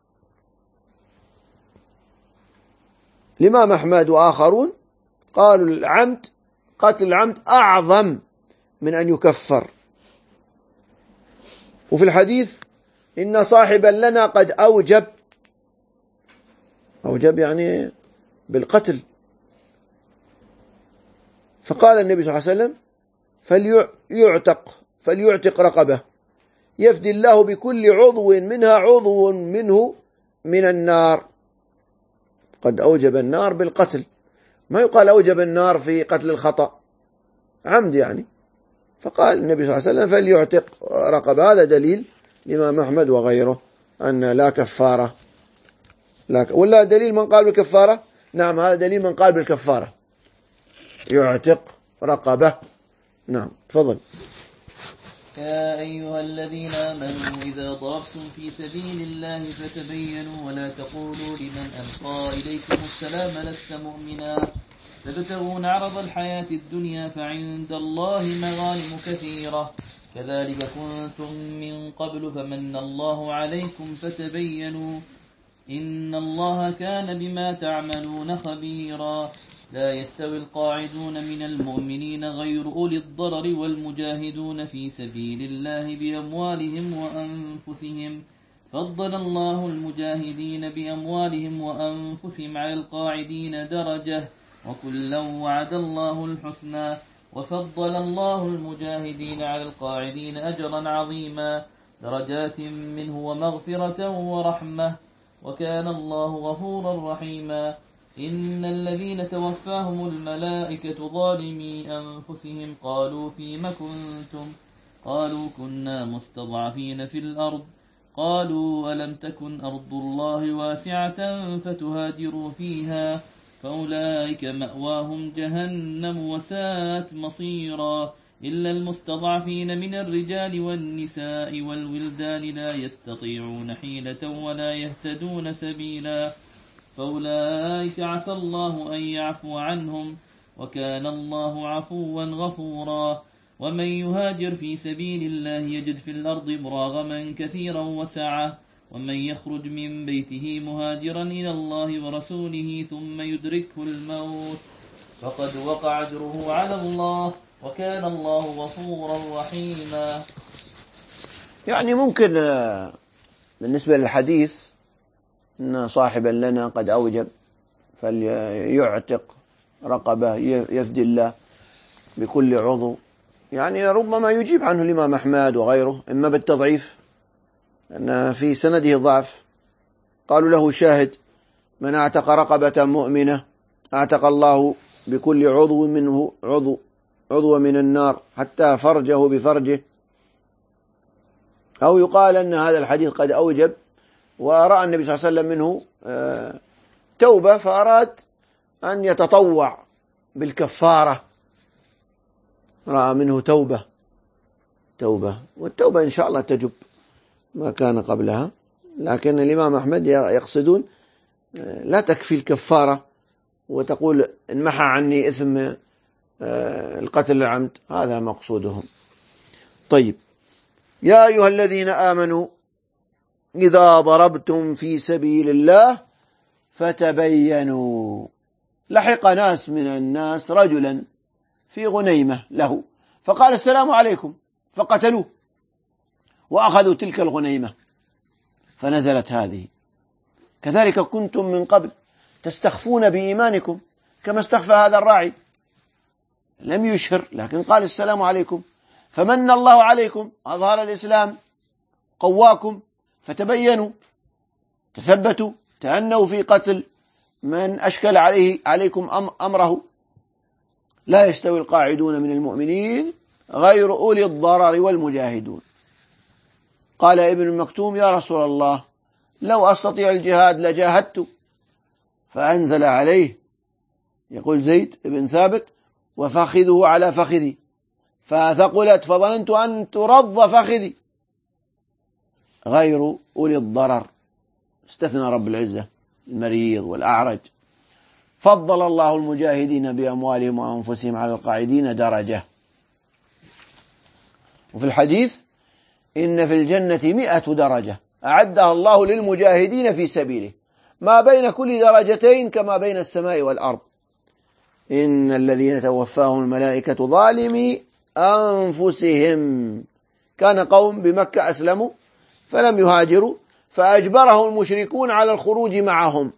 الإمام أحمد وآخرون قالوا العمد، قتل العمد أعظم من أن يكفر. وفي الحديث: إن صاحبا لنا قد أوجب يعني بالقتل. فقال النبي صلى الله عليه وسلم: فليعتق رقبة يفدي الله بكل عضو منها عضو منه من النار. قد أوجب النار بالقتل، ما يقال أوجب النار في قتل الخطأ، عمد يعني. فقال النبي صلى الله عليه وسلم: فليعتق رقبة. هذا دليل الإمام أحمد وغيره أن لا كفارة. ولا دليل من قال بالكفارة؟ نعم، هذا دليل من قال بالكفارة، يعتق رقبة. نعم، تفضل. يا أيها الذين آمنوا إذا ضربتم في سبيل الله فتبينوا ولا تقولوا لمن ألقى إليكم السلام لست مؤمنا تبتغون عرض الحياة الدنيا فعند الله مغانم كثيرة كذلك كنتم من قبل فمن الله عليكم فتبينوا إن الله كان بما تعملون خبيرا. لا يستوي القاعدون من المؤمنين غير أولي الضرر والمجاهدون في سبيل الله بأموالهم وأنفسهم فضل الله المجاهدين بأموالهم وأنفسهم على القاعدين درجة وكلا وعد الله الحسنى وفضل الله المجاهدين على القاعدين أجرا عظيما درجات منه ومغفرة ورحمة وكان الله غفورا رحيما. إن الذين توفاهم الملائكة ظالمي أنفسهم قالوا فيم كنتم قالوا كنا مستضعفين في الأرض قالوا ألم تكن أرض الله واسعة فتهاجروا فيها فأولئك مأواهم جهنم وساءت مصيرا إلا المستضعفين من الرجال والنساء والولدان لا يستطيعون حيلة ولا يهتدون سبيلا فأولئك عسى الله أن يعفو عنهم وكان الله عفوا غفورا. ومن يهاجر في سبيل الله يجد في الأرض مراغما كثيرا وسعة ومن يخرج من بيته مهاجرا إلى الله ورسوله ثم يدركه الموت فقد وقع أجره على الله وكان الله غفورا رحيما. يعني ممكن بالنسبة للحديث إن صاحبا لنا قد أوجب فليعتق رقبة يفدي الله بكل عضو، يعني ربما يجيب عنه الإمام أحمد وغيره، إما بالتضعيف أن في سنده ضعف، قالوا له شاهد: من اعتق رقبة مؤمنة اعتق الله بكل عضو منه عضو من النار حتى فرجه بفرجه. أو يقال أن هذا الحديث قد أوجب ورأى النبي صلى الله عليه وسلم منه توبة فأراد أن يتطوع بالكفارة، رأى منه توبة، والتوبة إن شاء الله تجب ما كان قبلها، لكن الإمام أحمد يقصدون لا تكفي الكفارة وتقول انمحى عني إثم القتل العمد، هذا مقصودهم. طيب، يا أيها الذين آمنوا إذا ضربتم في سبيل الله فتبينوا. لحق ناس من الناس رجلا في غنيمة له فقال السلام عليكم فقتلوه وأخذوا تلك الغنيمة، فنزلت هذه: كذلك كنتم من قبل تستخفون بإيمانكم كما استخفى هذا الراعي، لم يشهر لكن قال السلام عليكم، فمن الله عليكم، أظهر الإسلام، قواكم، فتبينوا، تثبتوا، تأنوا في قتل من أشكل عليكم أمره. لا يستوي القاعدون من المؤمنين غير أولي الضرر والمجاهدون. قال ابن مكتوم: يا رسول الله، لو أستطيع الجهاد لجاهدت. فأنزل عليه، يقول زيد بن ثابت: وفخذه على فخذي فثقلت فظننت أن ترض فخذي، غير أولي الضرر، استثنى رب العزة المريض والأعرج. فضل الله المجاهدين بأموالهم وأنفسهم على القاعدين درجة. وفي الحديث: إن في الجنة 100 درجة أعدها الله للمجاهدين في سبيله، ما بين كل درجتين كما بين السماء والأرض. إن الذين توفاهم الملائكة ظالمي أنفسهم، كان قوم بمكة أسلموا فلم يهاجروا فأجبرهم المشركون على الخروج معهم،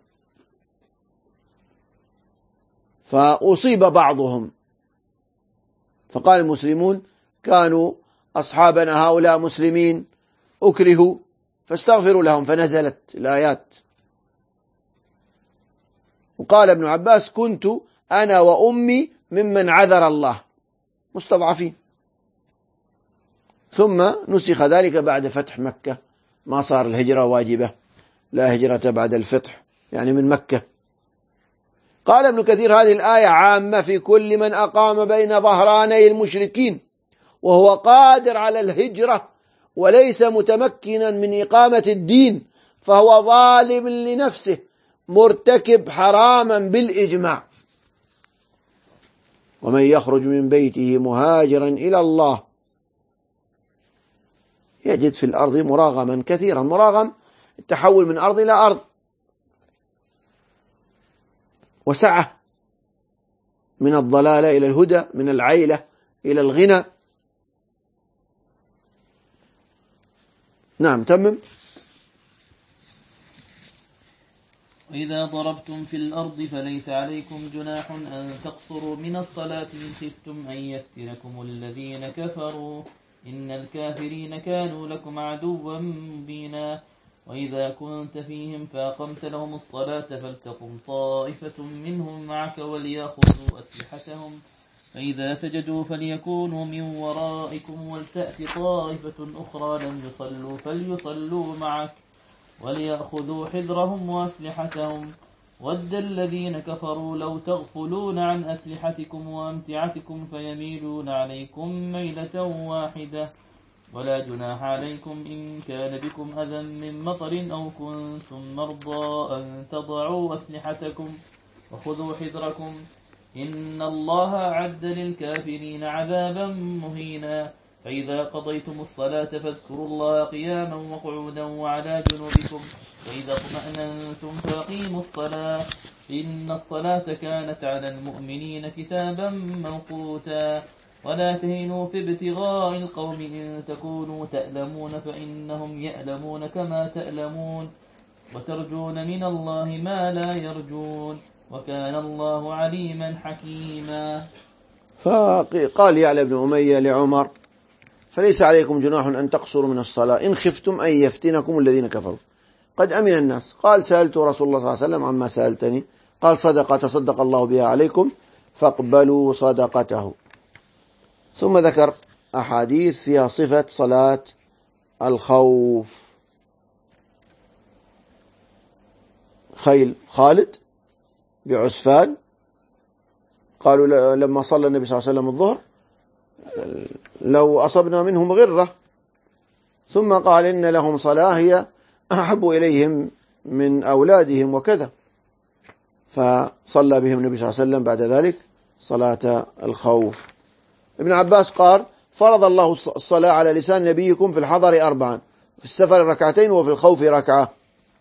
فأصيب بعضهم، فقال المسلمون: كانوا أصحابنا هؤلاء مسلمين أكرهوا فاستغفروا لهم، فنزلت الآيات. وقال ابن عباس: كنت أنا وأمي ممن عذر الله، مستضعفين. ثم نسخ ذلك بعد فتح مكة، ما صار الهجرة واجبة، لا هجرة بعد الفتح، يعني من مكة. قال ابن كثير: هذه الآية عامة في كل من أقام بين ظهراني المشركين وهو قادر على الهجرة وليس متمكنا من إقامة الدين، فهو ظالم لنفسه مرتكب حراما بالإجماع. ومن يخرج من بيته مهاجرا إلى الله يجد في الأرض مراغما كثيرا. مراغم التحول من أرض إلى أرض، وسعة من الضلالة إلى الهدى، من العيلة إلى الغنى. نعم، تمم. وإذا ضربتم في الأرض فليس عليكم جناح أن تقصروا من الصلاة إن خفتم أن يفتنكم الذين كفروا إن الكافرين كانوا لكم عدوا مبينا. وإذا كنت فيهم فأقمت لهم الصلاة فلتقم طائفة منهم معك وليأخذوا أسلحتهم، فإذا سجدوا فليكونوا من ورائكم ولتأت طائفة أخرى لم يصلوا فليصلوا معك وليأخذوا حذرهم وأسلحتهم. ود الذين كفروا لو تغفلون عن أسلحتكم وأمتعتكم فيميلون عليكم ميلة واحدة. ولا جناح عليكم إن كان بكم أذى من مطر أو كنتم مرضى أن تضعوا أسلحتكم وخذوا حذركم إن الله أعد للكافرين عذابا مهينا. فإذا قضيتم الصلاة فاذكروا الله قياما وقعودا وعلى جنوبكم، وإذا اطمأننتم فأقيموا الصلاة إن الصلاة كانت على المؤمنين كتابا موقوتا. ولا تهنوا في ابتغاء القوم إن تكونوا تألمون فإنهم يألمون كما تألمون وترجون من الله ما لا يرجون وكان الله عليما حكيما. فقال يعلى بن أمية لعمر: فليس عليكم جناح أن تقصروا من الصلاة إن خفتم أن يفتنكم الذين كفروا. قد أمن الناس. قال: سألت رسول الله صلى الله عليه وسلم عما سألتني، قال: صدقة تصدق الله بها عليكم فاقبلوا صدقته. ثم ذكر أحاديث فيها صفة صلاة الخوف. خيل خالد بعسفان، قالوا لما صلى النبي صلى الله عليه وسلم الظهر لو أصبنا منهم غرة، ثم قال إن لهم صلاة هي أحب إليهم من أولادهم وكذا، فصلى بهم النبي صلى الله عليه وسلم بعد ذلك صلاة الخوف. ابن عباس قال فرض الله الصلاة على لسان نبيكم في الحضر 4، في السفر 2 وفي الخوف 1.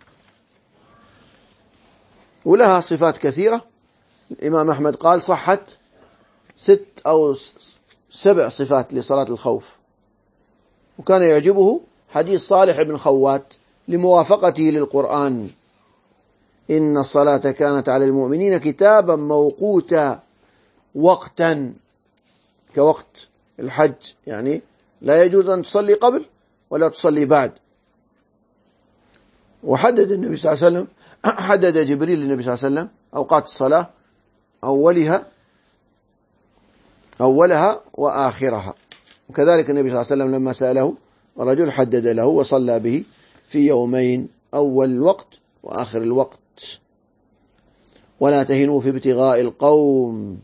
ولها صفات كثيرة. الإمام أحمد قال صحت 6 أو 7 صفات لصلاة الخوف. وكان يعجبه حديث صالح بن خوات لموافقته للقرآن: إن الصلاة كانت على المؤمنين كتابا موقوتا، وقتا كوقت الحج، يعني لا يجوز أن تصلي قبل ولا تصلي بعد. وحدد النبي صلى الله عليه وسلم، حدد جبريل للنبي صلى الله عليه وسلم أوقات الصلاة: أولها وآخرها. وكذلك النبي صلى الله عليه وسلم لما سأله رجل حدد له وصلى به في يومين: أول الوقت وآخر الوقت. ولا تهنوا في ابتغاء القوم.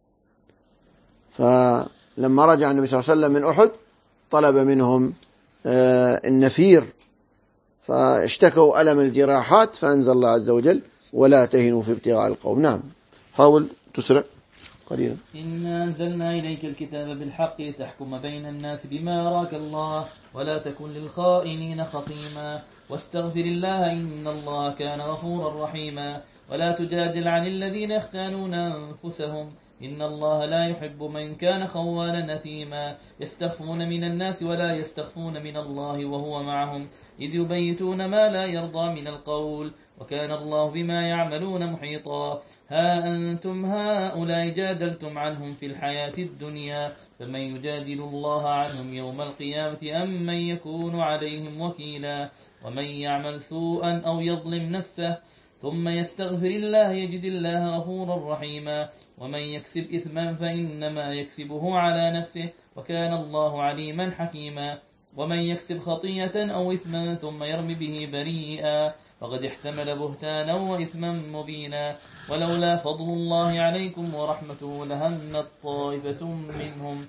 فلما رجع النبي صلى الله عليه وسلم من أحد طلب منهم النفير، فاشتكوا ألم الجراحات، فأنزل الله عز وجل: ولا تهنوا في ابتغاء القوم. نعم، حاول تسرع قليلا. إنا أنزلنا إليك الكتاب بالحق لتحكم بين الناس بما أراك الله ولا تكن للخائنين خصيما واستغفر الله إن الله كان غفورا رحيما ولا تجادل عن الذين يختانون أنفسهم إن الله لا يحب من كان خوانا أثيما يستخفون من الناس ولا يستخفون من الله وهو معهم إذ يبيتون ما لا يرضى من القول وكان الله بما يعملون محيطا ها أنتم هؤلاء جادلتم عنهم في الحياة الدنيا فمن يجادل الله عنهم يوم القيامة أم من يكون عليهم وكيلا ومن يعمل سوءا أو يظلم نفسه ثم يستغفر الله يجد الله غفورا رحيما ومن يكسب إثما فإنما يكسبه على نفسه وكان الله عليما حكيما ومن يكسب خطيئة أو إثما ثم يرمي به بريئا فقد احتمل بهتانا وإثما مبينا ولولا فضل الله عليكم ورحمته لهمت طائفة منهم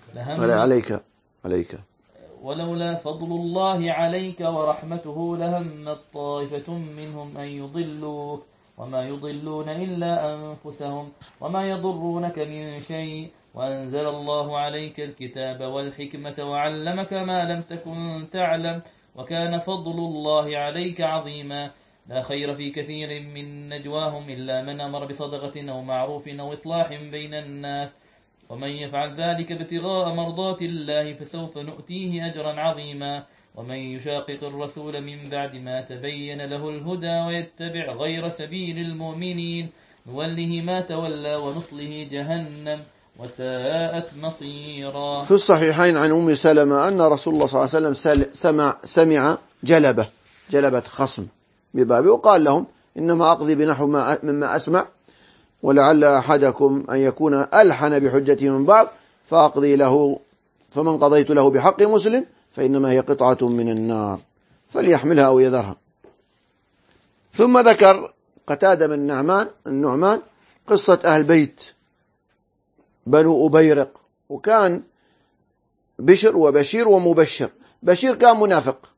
ولولا فضل الله عليك ورحمته لهمت طائفة منهم أن يضلوك وما يضلون إلا أنفسهم وما يضرونك من شيء وأنزل الله عليك الكتاب والحكمة وعلمك ما لم تكن تعلم وكان فضل الله عليك عظيما لا خير في كثير من نجواهم إلا من أمر بصدقة أو معروف أو إصلاح بين الناس ومن يفعل ذلك ابتغاء مرضات الله فسوف نؤتيه أجرا عظيما ومن يشاقق الرسول من بعد ما تبين له الهدى ويتبع غير سبيل المؤمنين نوله ما تولى ونصله جهنم وساءت مصيرا. في الصحيحين عن أم سلمة أن رسول الله صلى الله عليه وسلم سمع جلبة خصم ببابه وقال لهم إنما أقضي بنحو مما أسمع ولعل أحدكم أن يكون ألحن بحجته من بعض فأقضي له فمن قضيت له بحق مسلم فإنما هي قطعة من النار فليحملها أو يذرها. ثم ذكر قتادة بن النعمان قصة أهل بيت بنو أبيرق وكان بشر وبشير ومبشر. بشير كان منافق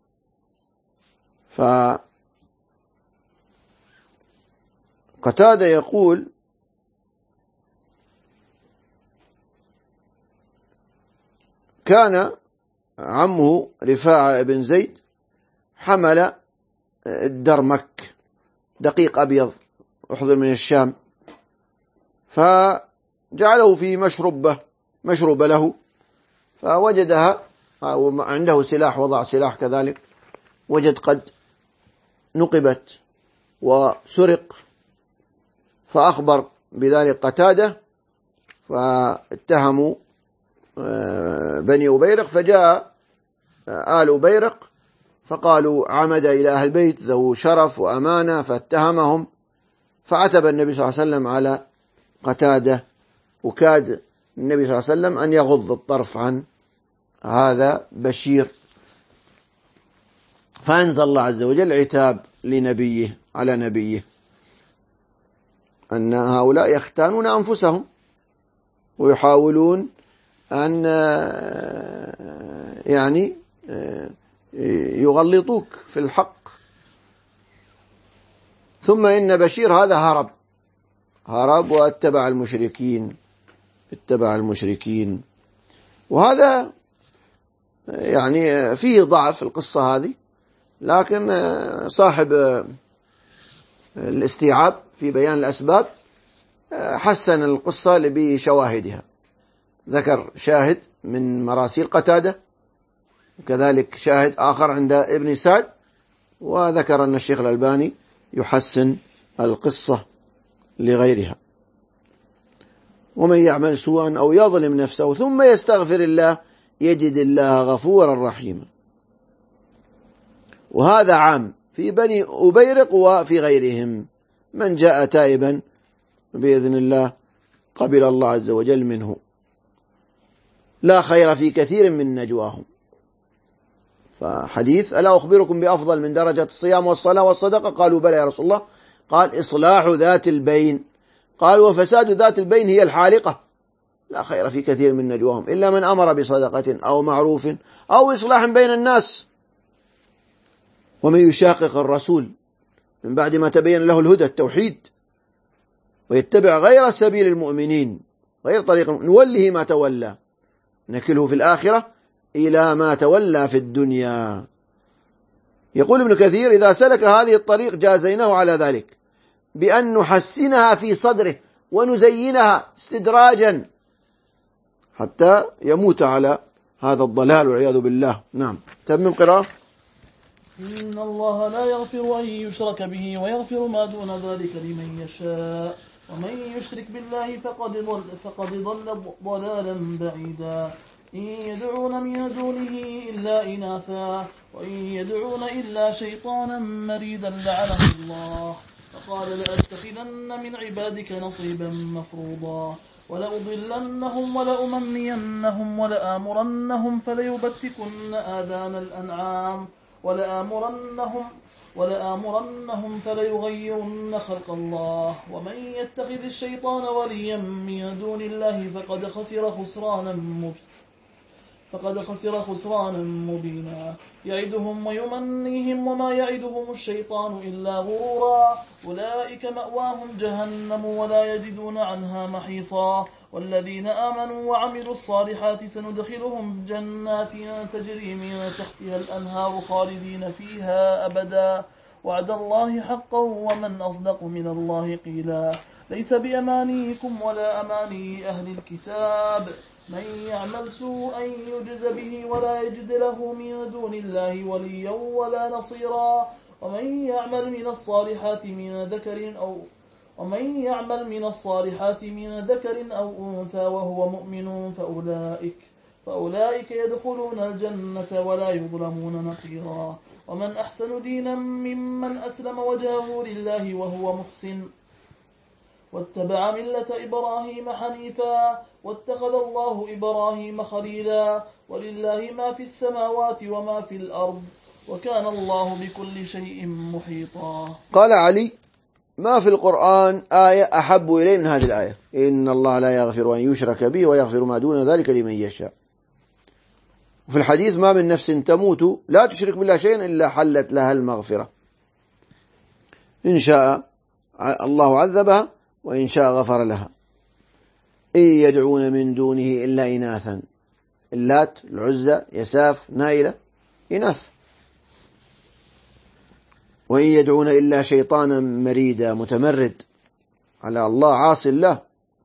فقتادة يقول كان عمه رفاعة بن زيد حمل الدرمك دقيق أبيض أحضر من الشام فجعله في مشربة له فوجدها عنده سلاح وضع سلاح كذلك وجد قد نقبت وسرق فأخبر بذلك قتادة فاتهموا بني أبيرق فجاء آل أبيرق فقالوا عمد إلى أهل بيت ذو شرف وأمانة فاتهمهم فعتب النبي صلى الله عليه وسلم على قتادة وكاد النبي صلى الله عليه وسلم أن يغض الطرف عن هذا بشير فأنزل الله عز وجل عتاب لنبيه على نبيه أن هؤلاء يختانون أنفسهم ويحاولون أن يعني يغلطوك في الحق. ثم إن بشير هذا هرب واتبع المشركين، وهذا يعني فيه ضعف القصة هذه، لكن صاحب الاستيعاب في بيان الأسباب حسن القصة بشواهدها، ذكر شاهد من مراسيل قتادة، وكذلك شاهد آخر عند ابن سعد، وذكر أن الشيخ الألباني يحسن القصة لغيرها. ومن يعمل سوءا أو يظلم نفسه ثم يستغفر الله يجد الله غفورا رحيما. وهذا عام في بني أبيرق وفي غيرهم، من جاء تائبا بإذن الله قبل الله عز وجل منه. لا خير في كثير من نجواهم. فحديث ألا أخبركم بأفضل من درجة الصيام والصلاة والصدقة؟ قالوا بلى يا رسول الله. قال إصلاح ذات البين. قال وفساد ذات البين هي الحالقة. لا خير في كثير من نجواهم إلا من أمر بصدقة أو معروف أو إصلاح بين الناس. ومن يشاقق الرسول من بعد ما تبين له الهدى التوحيد ويتبع غير سبيل المؤمنين غير طريق نوله ما تولى نكله في الآخرة إلى ما تولى في الدنيا. يقول ابن كثير إذا سلك هذه الطريق جازيناه على ذلك بأن نحسنها في صدره ونزينها استدراجا حتى يموت على هذا الضلال والعياذ بالله. نعم، تمم قراءة. إن الله لا يغفر أن يشرك به ويغفر ما دون ذلك لمن يشاء ومن يشرك بالله فقد ضل ضلالا بعيدا. إن يدعون من دونه إلا إناثا وإن يدعون إلا شيطانا مريدا لعنه الله. فقال لأتخذن من عبادك نصيبا مفروضا ولأضلنهم ولأمنينهم ولآمرنهم فليبتكن آذان الأنعام ولآمرنهم فليغيرن خلق الله. ومن يتخذ الشيطان وليا من دون الله فقد خسر خسرانا مبينا. يعدهم ويمنيهم وما يعدهم الشيطان إلا غرورا. أولئك مأواهم جهنم ولا يجدون عنها محيصا. والذين آمنوا وعملوا الصالحات سندخلهم جنات تجري من تحتها الأنهار خالدين فيها أبدا وعد الله حقا ومن أصدق من الله قيلا. ليس بأمانيكم ولا أماني أهل الكتاب من يعمل سوءا يجز به ولا يجد له من دون الله وليا ولا نصيرا. ومن يعمل من الصالحات من ذكر أو أنثى وهو مؤمن فأولئك يدخلون الجنة ولا يظلمون نقيرا. ومن أحسن دينا ممن أسلم وجهه لله وهو محسن واتبع ملة إبراهيم حنيفا واتخذ الله إبراهيم خليلا. ولله ما في السماوات وما في الأرض وكان الله بكل شيء محيطا. قال علي ما في القرآن آية أحب إليه من هذه الآية إن الله لا يغفر أن يشرك به ويغفر ما دون ذلك لمن يشاء. وفي الحديث ما من نفس تموت لا تشرك بالله شيئا إلا حلت لها المغفرة، إن شاء الله عذبها وإن شاء غفر لها. إن يدعون من دونه إلا إناثا، اللات العزى يساف نائلة إناث. وإن يدعون إلا شيطانا مريدا متمرد على الله عاصي الله.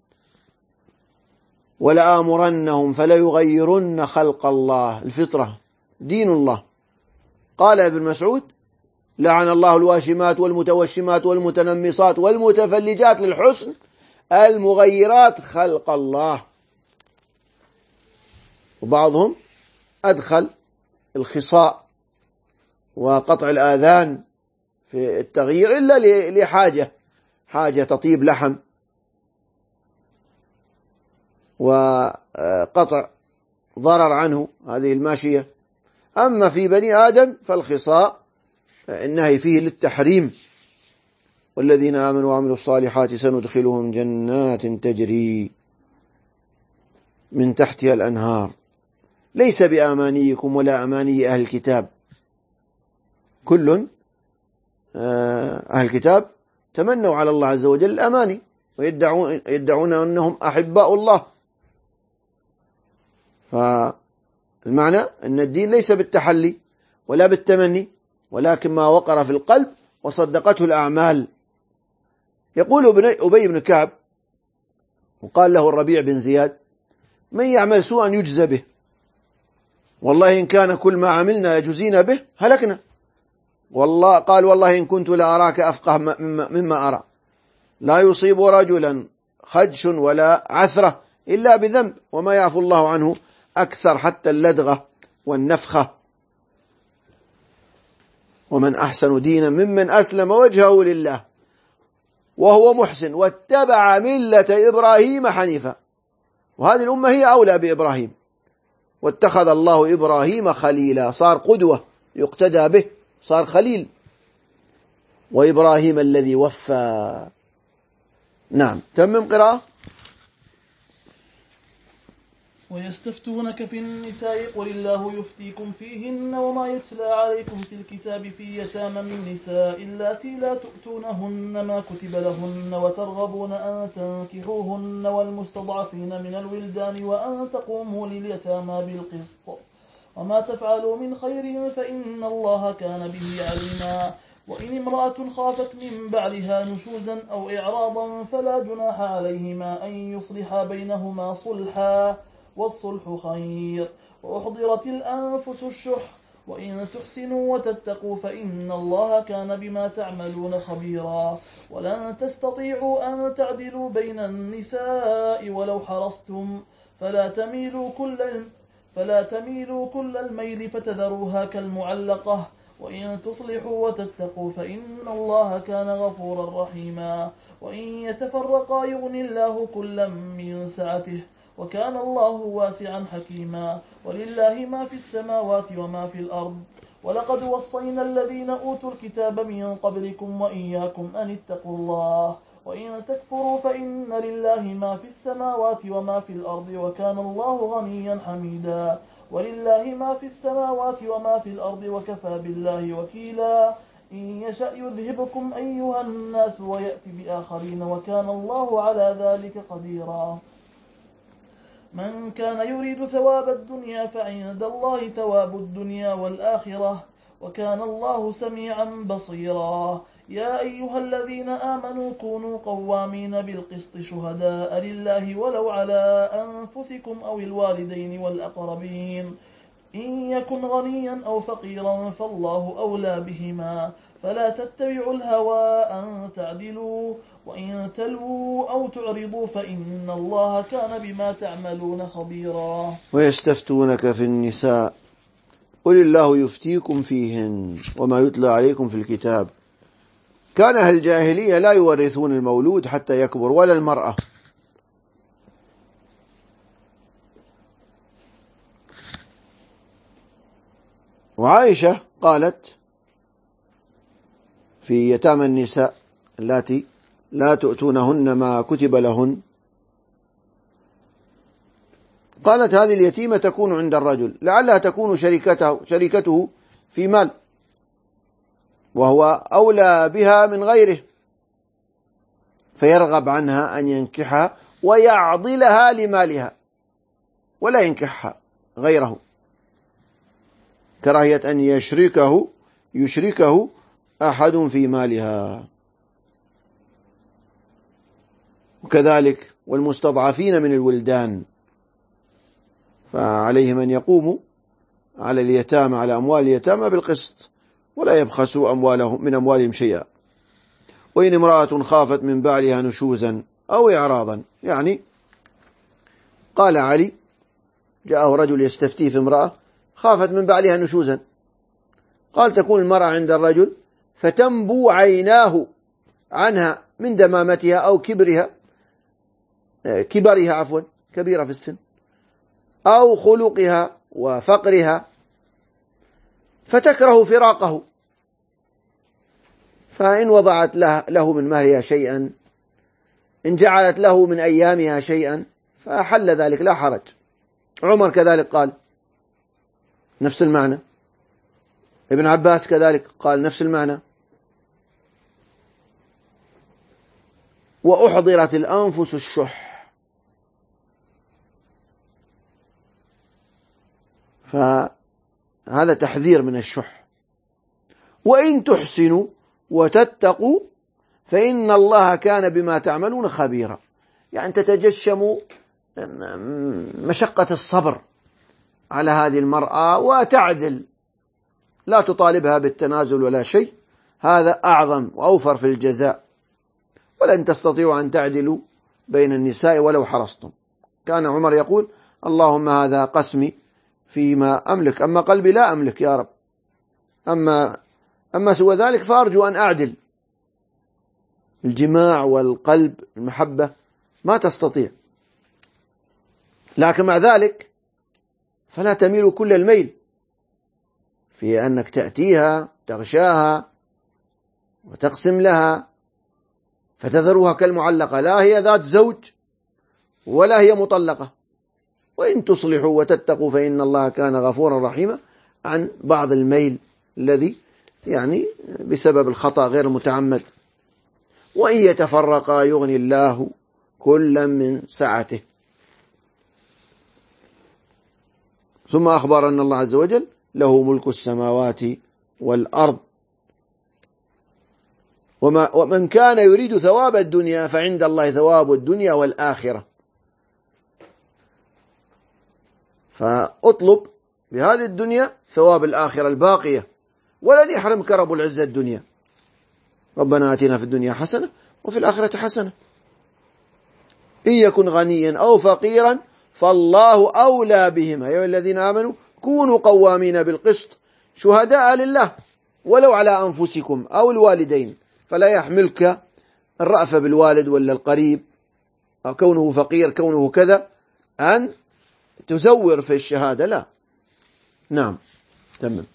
ولآمرنهم فليغيرن خلق الله، الفطرة دين الله. قال ابن مسعود لعن الله الواشمات والمتوشمات والمتنمصات والمتفلجات للحسن المغيرات خلق الله. وبعضهم أدخل الخصاء وقطع الآذان في التغيير إلا لحاجة تطيب لحم وقطع ضرر عنه، هذه الماشية. أما في بني آدم فالخصاء النهي فيه للتحريم. والذين آمنوا وعملوا الصالحات سندخلهم جنات تجري من تحتها الأنهار ليس بأمانيكم ولا أماني أهل الكتاب. كل أهل الكتاب تمنوا على الله عز وجل الأماني ويدعون أنهم أحباء الله. فالمعنى أن الدين ليس بالتحلي ولا بالتمني، ولكن ما وقر في القلب وصدقته الأعمال. يقول أبي بن كعب وقال له الربيع بن زياد: من يعمل سوءا يجزى به، والله إن كان كل ما عملنا يجزينا به هلكنا. قال: والله إن كنت لأراك أفقه مما أرى، لا يصيب رجلا خدش ولا عثرة إلا بذنب، وما يعفو الله عنه أكثر حتى اللدغة والنفخة. ومن أحسن دينا ممن أسلم وجهه لله وهو محسن واتبع ملة إبراهيم حنيفا. وهذه الأمة هي أولى بإبراهيم، واتخذ الله إبراهيم خليلا، صار قدوة يقتدى به، صار خليل. وإبراهيم الذي وفى. نعم، تمم قراءة. ويستفتونك في النساء قل الله يفتيكم فيهن وما يتلى عليكم في الكتاب في يتامى النساء اللاتي لا تؤتونهن ما كتب لهن وترغبون أن تنكحوهن والمستضعفين من الولدان وأن تقوموا لليتامى بالقسط وما تفعلوا من خير فإن الله كان به عليما. وإن امرأة خافت من بعلها نشوزا أو إعراضا فلا جناح عليهما أن يصلحا بينهما صلحا والصلح خير. وأحضرت الأنفس الشح وإن تحسنوا وتتقوا فإن الله كان بما تعملون خبيرا. ولن تستطيعوا أن تعدلوا بين النساء ولو حرصتم فلا تميلوا كل الميل فتذروها كالمعلقة. وإن تصلحوا وتتقوا فإن الله كان غفورا رحيما. وإن يتفرقا يغني الله كلا من سعته وكان الله واسعا حكيما. ولله ما في السماوات وما في الأرض. ولقد وصينا الذين أوتوا الكتاب من قبلكم وإياكم أن اتقوا الله. وإن تكفروا فإن لله ما في السماوات وما في الأرض وكان الله غنيا حميدا. ولله ما في السماوات وما في الأرض وكفى بالله وكيلا. إن يشأ يذهبكم أيها الناس ويأتي بآخرين وكان الله على ذلك قديرا. من كان يريد ثواب الدنيا فعند الله ثواب الدنيا والآخرة وكان الله سميعا بصيرا. يا أيها الذين آمنوا كونوا قوامين بالقسط شهداء لله ولو على أنفسكم أو الوالدين والأقربين إن يكن غنيا أو فقيرا فالله أولى بهما فلا تتبعوا الهوى أن تعدلوا وإن تلووا أو تعرضوا فإن الله كان بما تعملون خبيرا. ويستفتونك في النساء قل الله يفتيكم فيهن وما يتلى عليكم في الكتاب. كان أهل الجاهلية لا يورثون المولود حتى يكبر ولا المرأة. وعائشة قالت في يتامى النساء التي لا تؤتونهن ما كتب لهن، قالت هذه اليتيمة تكون عند الرجل لعلها تكون شريكته في مال وهو أولى بها من غيره، فيرغب عنها أن ينكحها ويعضلها لمالها ولا ينكحها غيره، كراهية أن يشركه أحد في مالها. وكذلك والمستضعفين من الولدان فعليهم أن يقوموا على اليتامى على أموال اليتامى بالقسط ولا يبخسوا من أموالهم شيئا. وإن امرأة خافت من بعلها نشوزا أو إعراضا، يعني قال علي جاءه رجل يستفتيه في امرأة خافت من بعلها نشوزا، قال تكون المرأة عند الرجل فتنبو عيناه عنها من دمامتها أو كبرها كبيرة في السن أو خلقها وفقرها فتكره فراقه فإن وضعت له من مهرها شيئا، إن جعلت له من أيامها شيئا فحل ذلك لا حرج. عمر كذلك قال نفس المعنى، ابن عباس كذلك قال نفس المعنى. وأحضرت الأنفس الشح، فهذا تحذير من الشح. وإن تحسنوا وتتقوا فإن الله كان بما تعملون خبيرا، يعني تتجشموا مشقة الصبر على هذه المرأة وتعدل، لا تطالبها بالتنازل ولا شيء، هذا أعظم وأوفر في الجزاء. ولن تستطيعوا أن تعدلوا بين النساء ولو حرصتم. كان عمر يقول اللهم هذا قسمي فيما أملك، أما قلبي لا أملك يا رب، أما سوى ذلك فأرجو أن أعدل. الجماع والقلب المحبة ما تستطيع، لكن مع ذلك فلا تميل كل الميل في أنك تأتيها تغشاها وتقسم لها فتذرها كالمعلقة، لا هي ذات زوج ولا هي مطلقة. وإن تصلحوا وتتقوا فإن الله كان غفورا رحيما، عن بعض الميل الذي يعني بسبب الخطأ غير المتعمد. وإن يتفرقا يغني الله كلا من سعته. ثم أخبر أن الله عز وجل له ملك السماوات والأرض، ومن كان يريد ثواب الدنيا فعند الله ثواب الدنيا والآخرة. فأطلب بهذه الدنيا ثواب الآخرة الباقية، ولن يحرمك رب العزة الدنيا. ربنا آتنا في الدنيا حسنة وفي الآخرة حسنة. إن يكن غنيا أو فقيرا فالله أولى بهما. يا الذين آمنوا كونوا قوامين بالقسط شهداء لله ولو على أنفسكم أو الوالدين. فلا يحملك الرأفة بالوالد ولا القريب، أو كونه فقير كونه كذا، أن تزور في الشهادة، لا. نعم تمام.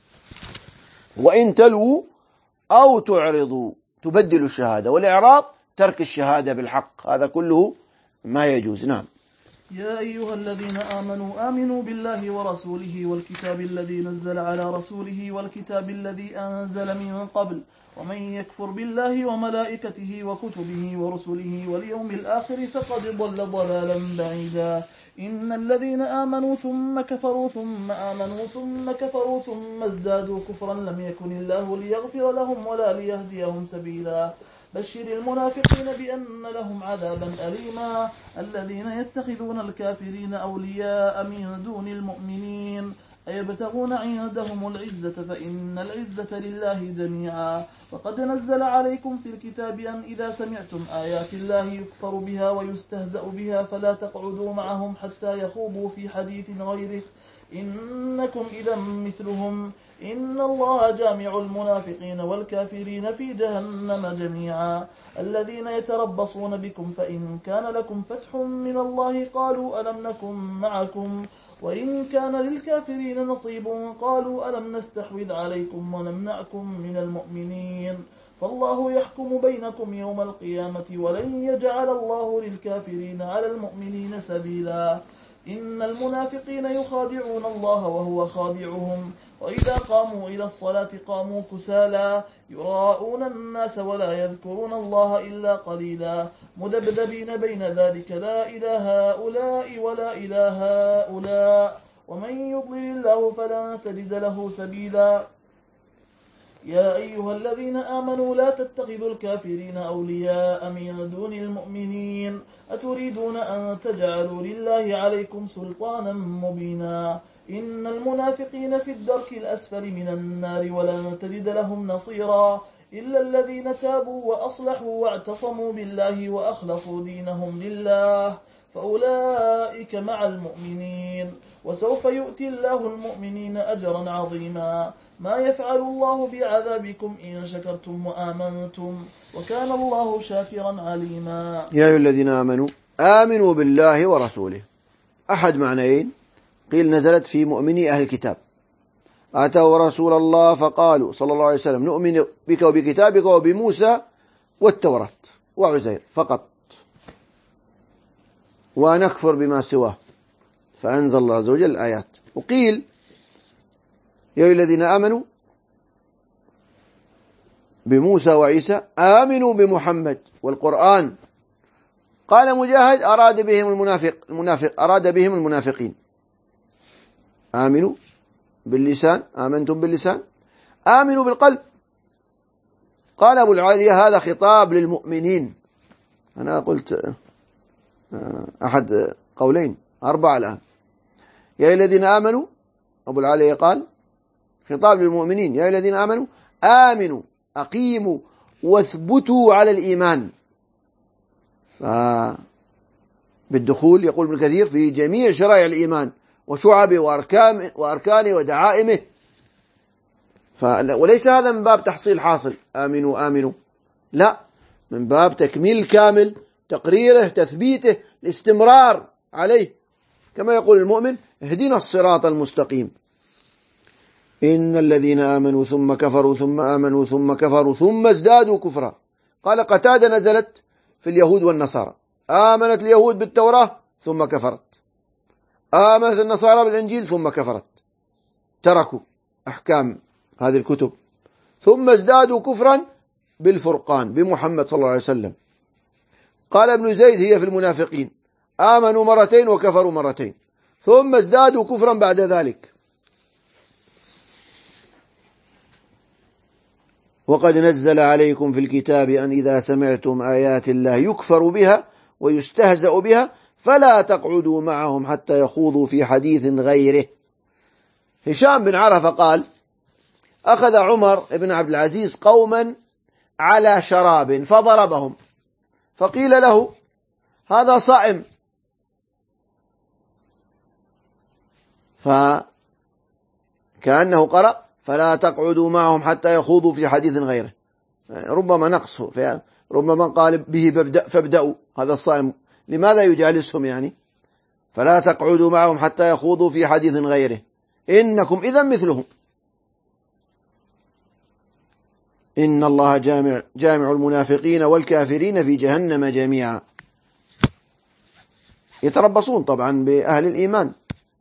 وإن تلووا أو تعرضوا، تبدل الشهادة، والإعراض ترك الشهادة بالحق، هذا كله ما يجوز. نعم. يا أيها الذين آمنوا بالله ورسوله والكتاب الذي نزل على رسوله والكتاب الذي أنزل من قبل، ومن يكفر بالله وملائكته وكتبه ورسله واليوم الآخر فقد ضل ضلالا بعيدا. إن الذين آمنوا ثم كفروا ثم آمنوا ثم كفروا ثم ازدادوا كفرا لم يكن الله ليغفر لهم ولا ليهديهم سبيلا. بشر المنافقين بأن لهم عذابا أليما. الذين يتخذون الكافرين أولياء من دون المؤمنين أيبتغون عندهم العزة فإن العزة لله جميعا. وقد نزل عليكم في الكتاب أن إذا سمعتم آيات الله يكفر بها ويستهزأ بها فلا تقعدوا معهم حتى يخوضوا في حديث غيره إنكم إذا مثلهم. إن الله جامع المنافقين والكافرين في جهنم جميعا. الذين يتربصون بكم فإن كان لكم فتح من الله قالوا ألم نكن معكم، وإن كان للكافرين نصيب قالوا ألم نستحوذ عليكم ونمنعكم من المؤمنين. فالله يحكم بينكم يوم القيامة ولن يجعل الله للكافرين على المؤمنين سبيلا. إن المنافقين يخادعون الله وهو خادعهم، وإذا قاموا إلى الصلاة قاموا كسالى يراءون الناس ولا يذكرون الله إلا قليلا مذبذبين بين ذلك لا إلى هؤلاء ولا إلى هؤلاء ومن يضلل الله فلن تجد له سبيلا. يا أيها الذين آمنوا لا تتخذوا الكافرين أولياء من دون المؤمنين أتريدون أن تجعلوا لله عليكم سلطانا مبينا. إن المنافقين في الدرك الأسفل من النار ولن تجد لهم نصيرا إلا الذين تابوا وأصلحوا واعتصموا بالله وأخلصوا دينهم لله فأولئك مع المؤمنين وسوف يؤتي الله المؤمنين أجرا عظيما. ما يفعل الله بعذابكم إن شكرتم وآمنتم وكان الله شاكرا عليما. يا أيها الذين آمنوا بالله ورسوله. أحد معنيين، قيل نزلت في مؤمني أهل الكتاب، أتوا رسول الله فقالوا صلى الله عليه وسلم نؤمن بك وبكتابك وبموسى والتوراة وعزير فقط ونكفر بما سواه، فأنزل الله عز وجل الآيات. وقيل يا أيها الذين آمنوا بموسى وعيسى آمنوا بمحمد والقرآن. قال مجاهد أراد بهم المنافقين. آمنوا باللسان، آمنتم باللسان، آمنوا بالقلب. قال أبو العالية هذا خطاب للمؤمنين. أنا قلت أحد قولين 4 الآن. يا أيها الذين آمنوا، أبو العالية قال خطاب للمؤمنين، يا أيها الذين آمنوا آمنوا أقيموا واثبتوا على الإيمان. بالدخول يقول ابن كثير في جميع شرائع الإيمان وشعبه وأركانه ودعائمه. وليس هذا من باب تحصيل حاصل آمنوا، لا، من باب تكميل كامل، تقريره، تثبيته، الاستمرار عليه، كما يقول المؤمن اهدنا الصراط المستقيم. إن الذين آمنوا ثم كفروا ثم آمنوا ثم كفروا ثم ازدادوا كفرا. قال قتادة نزلت في اليهود والنصارى، آمنت اليهود بالتوراة ثم كفرت، آمنت النصارى بالإنجيل ثم كفرت، تركوا أحكام هذه الكتب، ثم ازدادوا كفرا بالفرقان بمحمد صلى الله عليه وسلم. قال ابن زيد هي في المنافقين، آمنوا مرتين وكفروا مرتين، ثم ازدادوا كفرا بعد ذلك. وقد نزل عليكم في الكتاب أن إذا سمعتم آيات الله يكفر بها ويستهزأ بها فلا تقعدوا معهم حتى يخوضوا في حديث غيره. هشام بن عرفة قال أخذ عمر بن عبد العزيز قوما على شراب فضربهم، فقيل له هذا صائم، فكأنه قرأ فلا تقعدوا معهم حتى يخوضوا في حديث غيره، ربما نقصه، ربما قال به فابدأوا، هذا الصائم لماذا يجالسهم يعني؟ فلا تقعدوا معهم حتى يخوضوا في حديث غيره إنكم إذا مثلهم، إن الله جامع المنافقين والكافرين في جهنم جميعا. يتربصون طبعا بأهل الإيمان،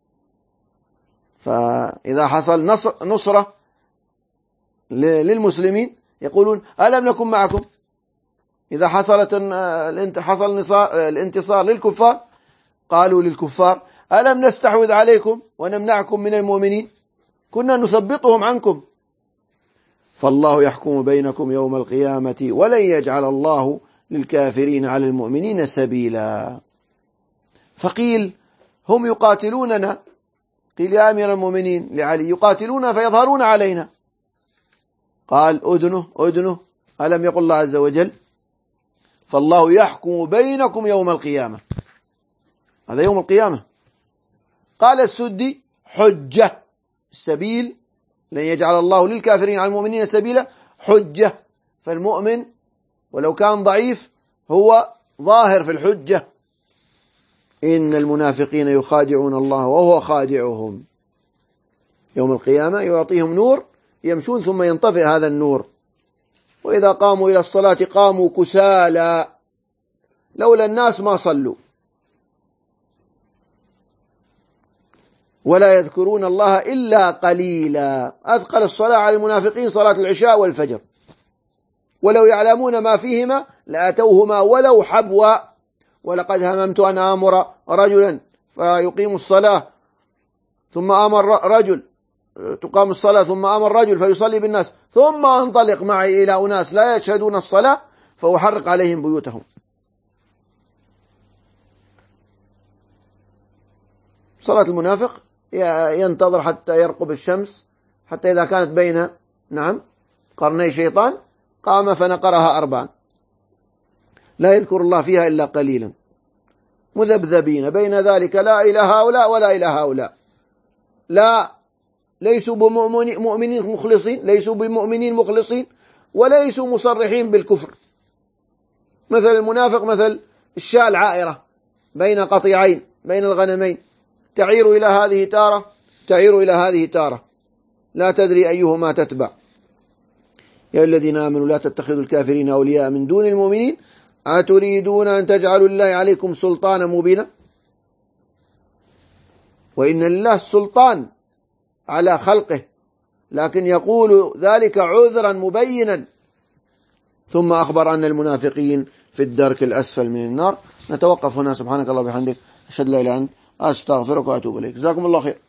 فإذا حصل نصرة للمسلمين يقولون ألم نكن معكم؟ إذا حصل الانتصار للكفار قالوا للكفار ألم نستحوذ عليكم ونمنعكم من المؤمنين؟ كنا نثبطهم عنكم. فالله يحكم بينكم يوم القيامة ولن يجعل الله للكافرين على المؤمنين سبيلا. فقيل هم يقاتلوننا، قيل يا أمير المؤمنين لعلي يقاتلون فيظهرون علينا، قال أدنه ألم يقل الله عز وجل فالله يحكم بينكم يوم القيامة، هذا يوم القيامة. قال السدي حجة، السبيل لن يجعل الله للكافرين على المؤمنين سبيلا حجة، فالمؤمن ولو كان ضعيف هو ظاهر في الحجة. إن المنافقين يخادعون الله وهو خادعهم. يوم القيامة يعطيهم نور يمشون ثم ينطفئ هذا النور. وإذا قاموا إلى الصلاة قاموا كسالى لولا الناس ما صلوا، ولا يذكرون الله إلا قليلا. أثقل الصلاة على المنافقين صلاة العشاء والفجر، ولو يعلمون ما فيهما لأتوهما ولو حبوا. ولقد هممت أن آمر رجلا فيقيم الصلاة ثم آمر رجل، تقام الصلاة ثم آمر رجل فيصلي بالناس ثم أنطلق معي إلى أناس لا يشهدون الصلاة فأحرق عليهم بيوتهم. صلاة المنافق ينتظر حتى يرقب الشمس، حتى إذا كانت بين قرني شيطان قام فنقرها 4، لا يذكر الله فيها إلا قليلا، مذبذبين بين ذلك لا إلى هؤلاء ولا إلى هؤلاء، لا ليسوا بمؤمنين مخلصين، ليسوا بمؤمنين مخلصين، وليسوا مصرحين بالكفر. مثل المنافق مثل الشاة العائرة بين قطيعين، بين الغنمين، تعير إلى هذه تارة تعير إلى هذه تارة، لا تدري أيهما تتبع. يا الذين آمنوا لا تتخذوا الكافرين أولياء من دون المؤمنين أتريدون أن تجعلوا الله عليكم سلطانا مبينا. وإن لله السلطان على خلقه، لكن يقول ذلك عذرا مبينا. ثم أخبر أن المنافقين في الدرك الأسفل من النار. نتوقف هنا. سبحانك الله وبحمدك، أشهد لا إله إلا أنت، أستغفرك وأتوب إليك. جزاكم الله خير.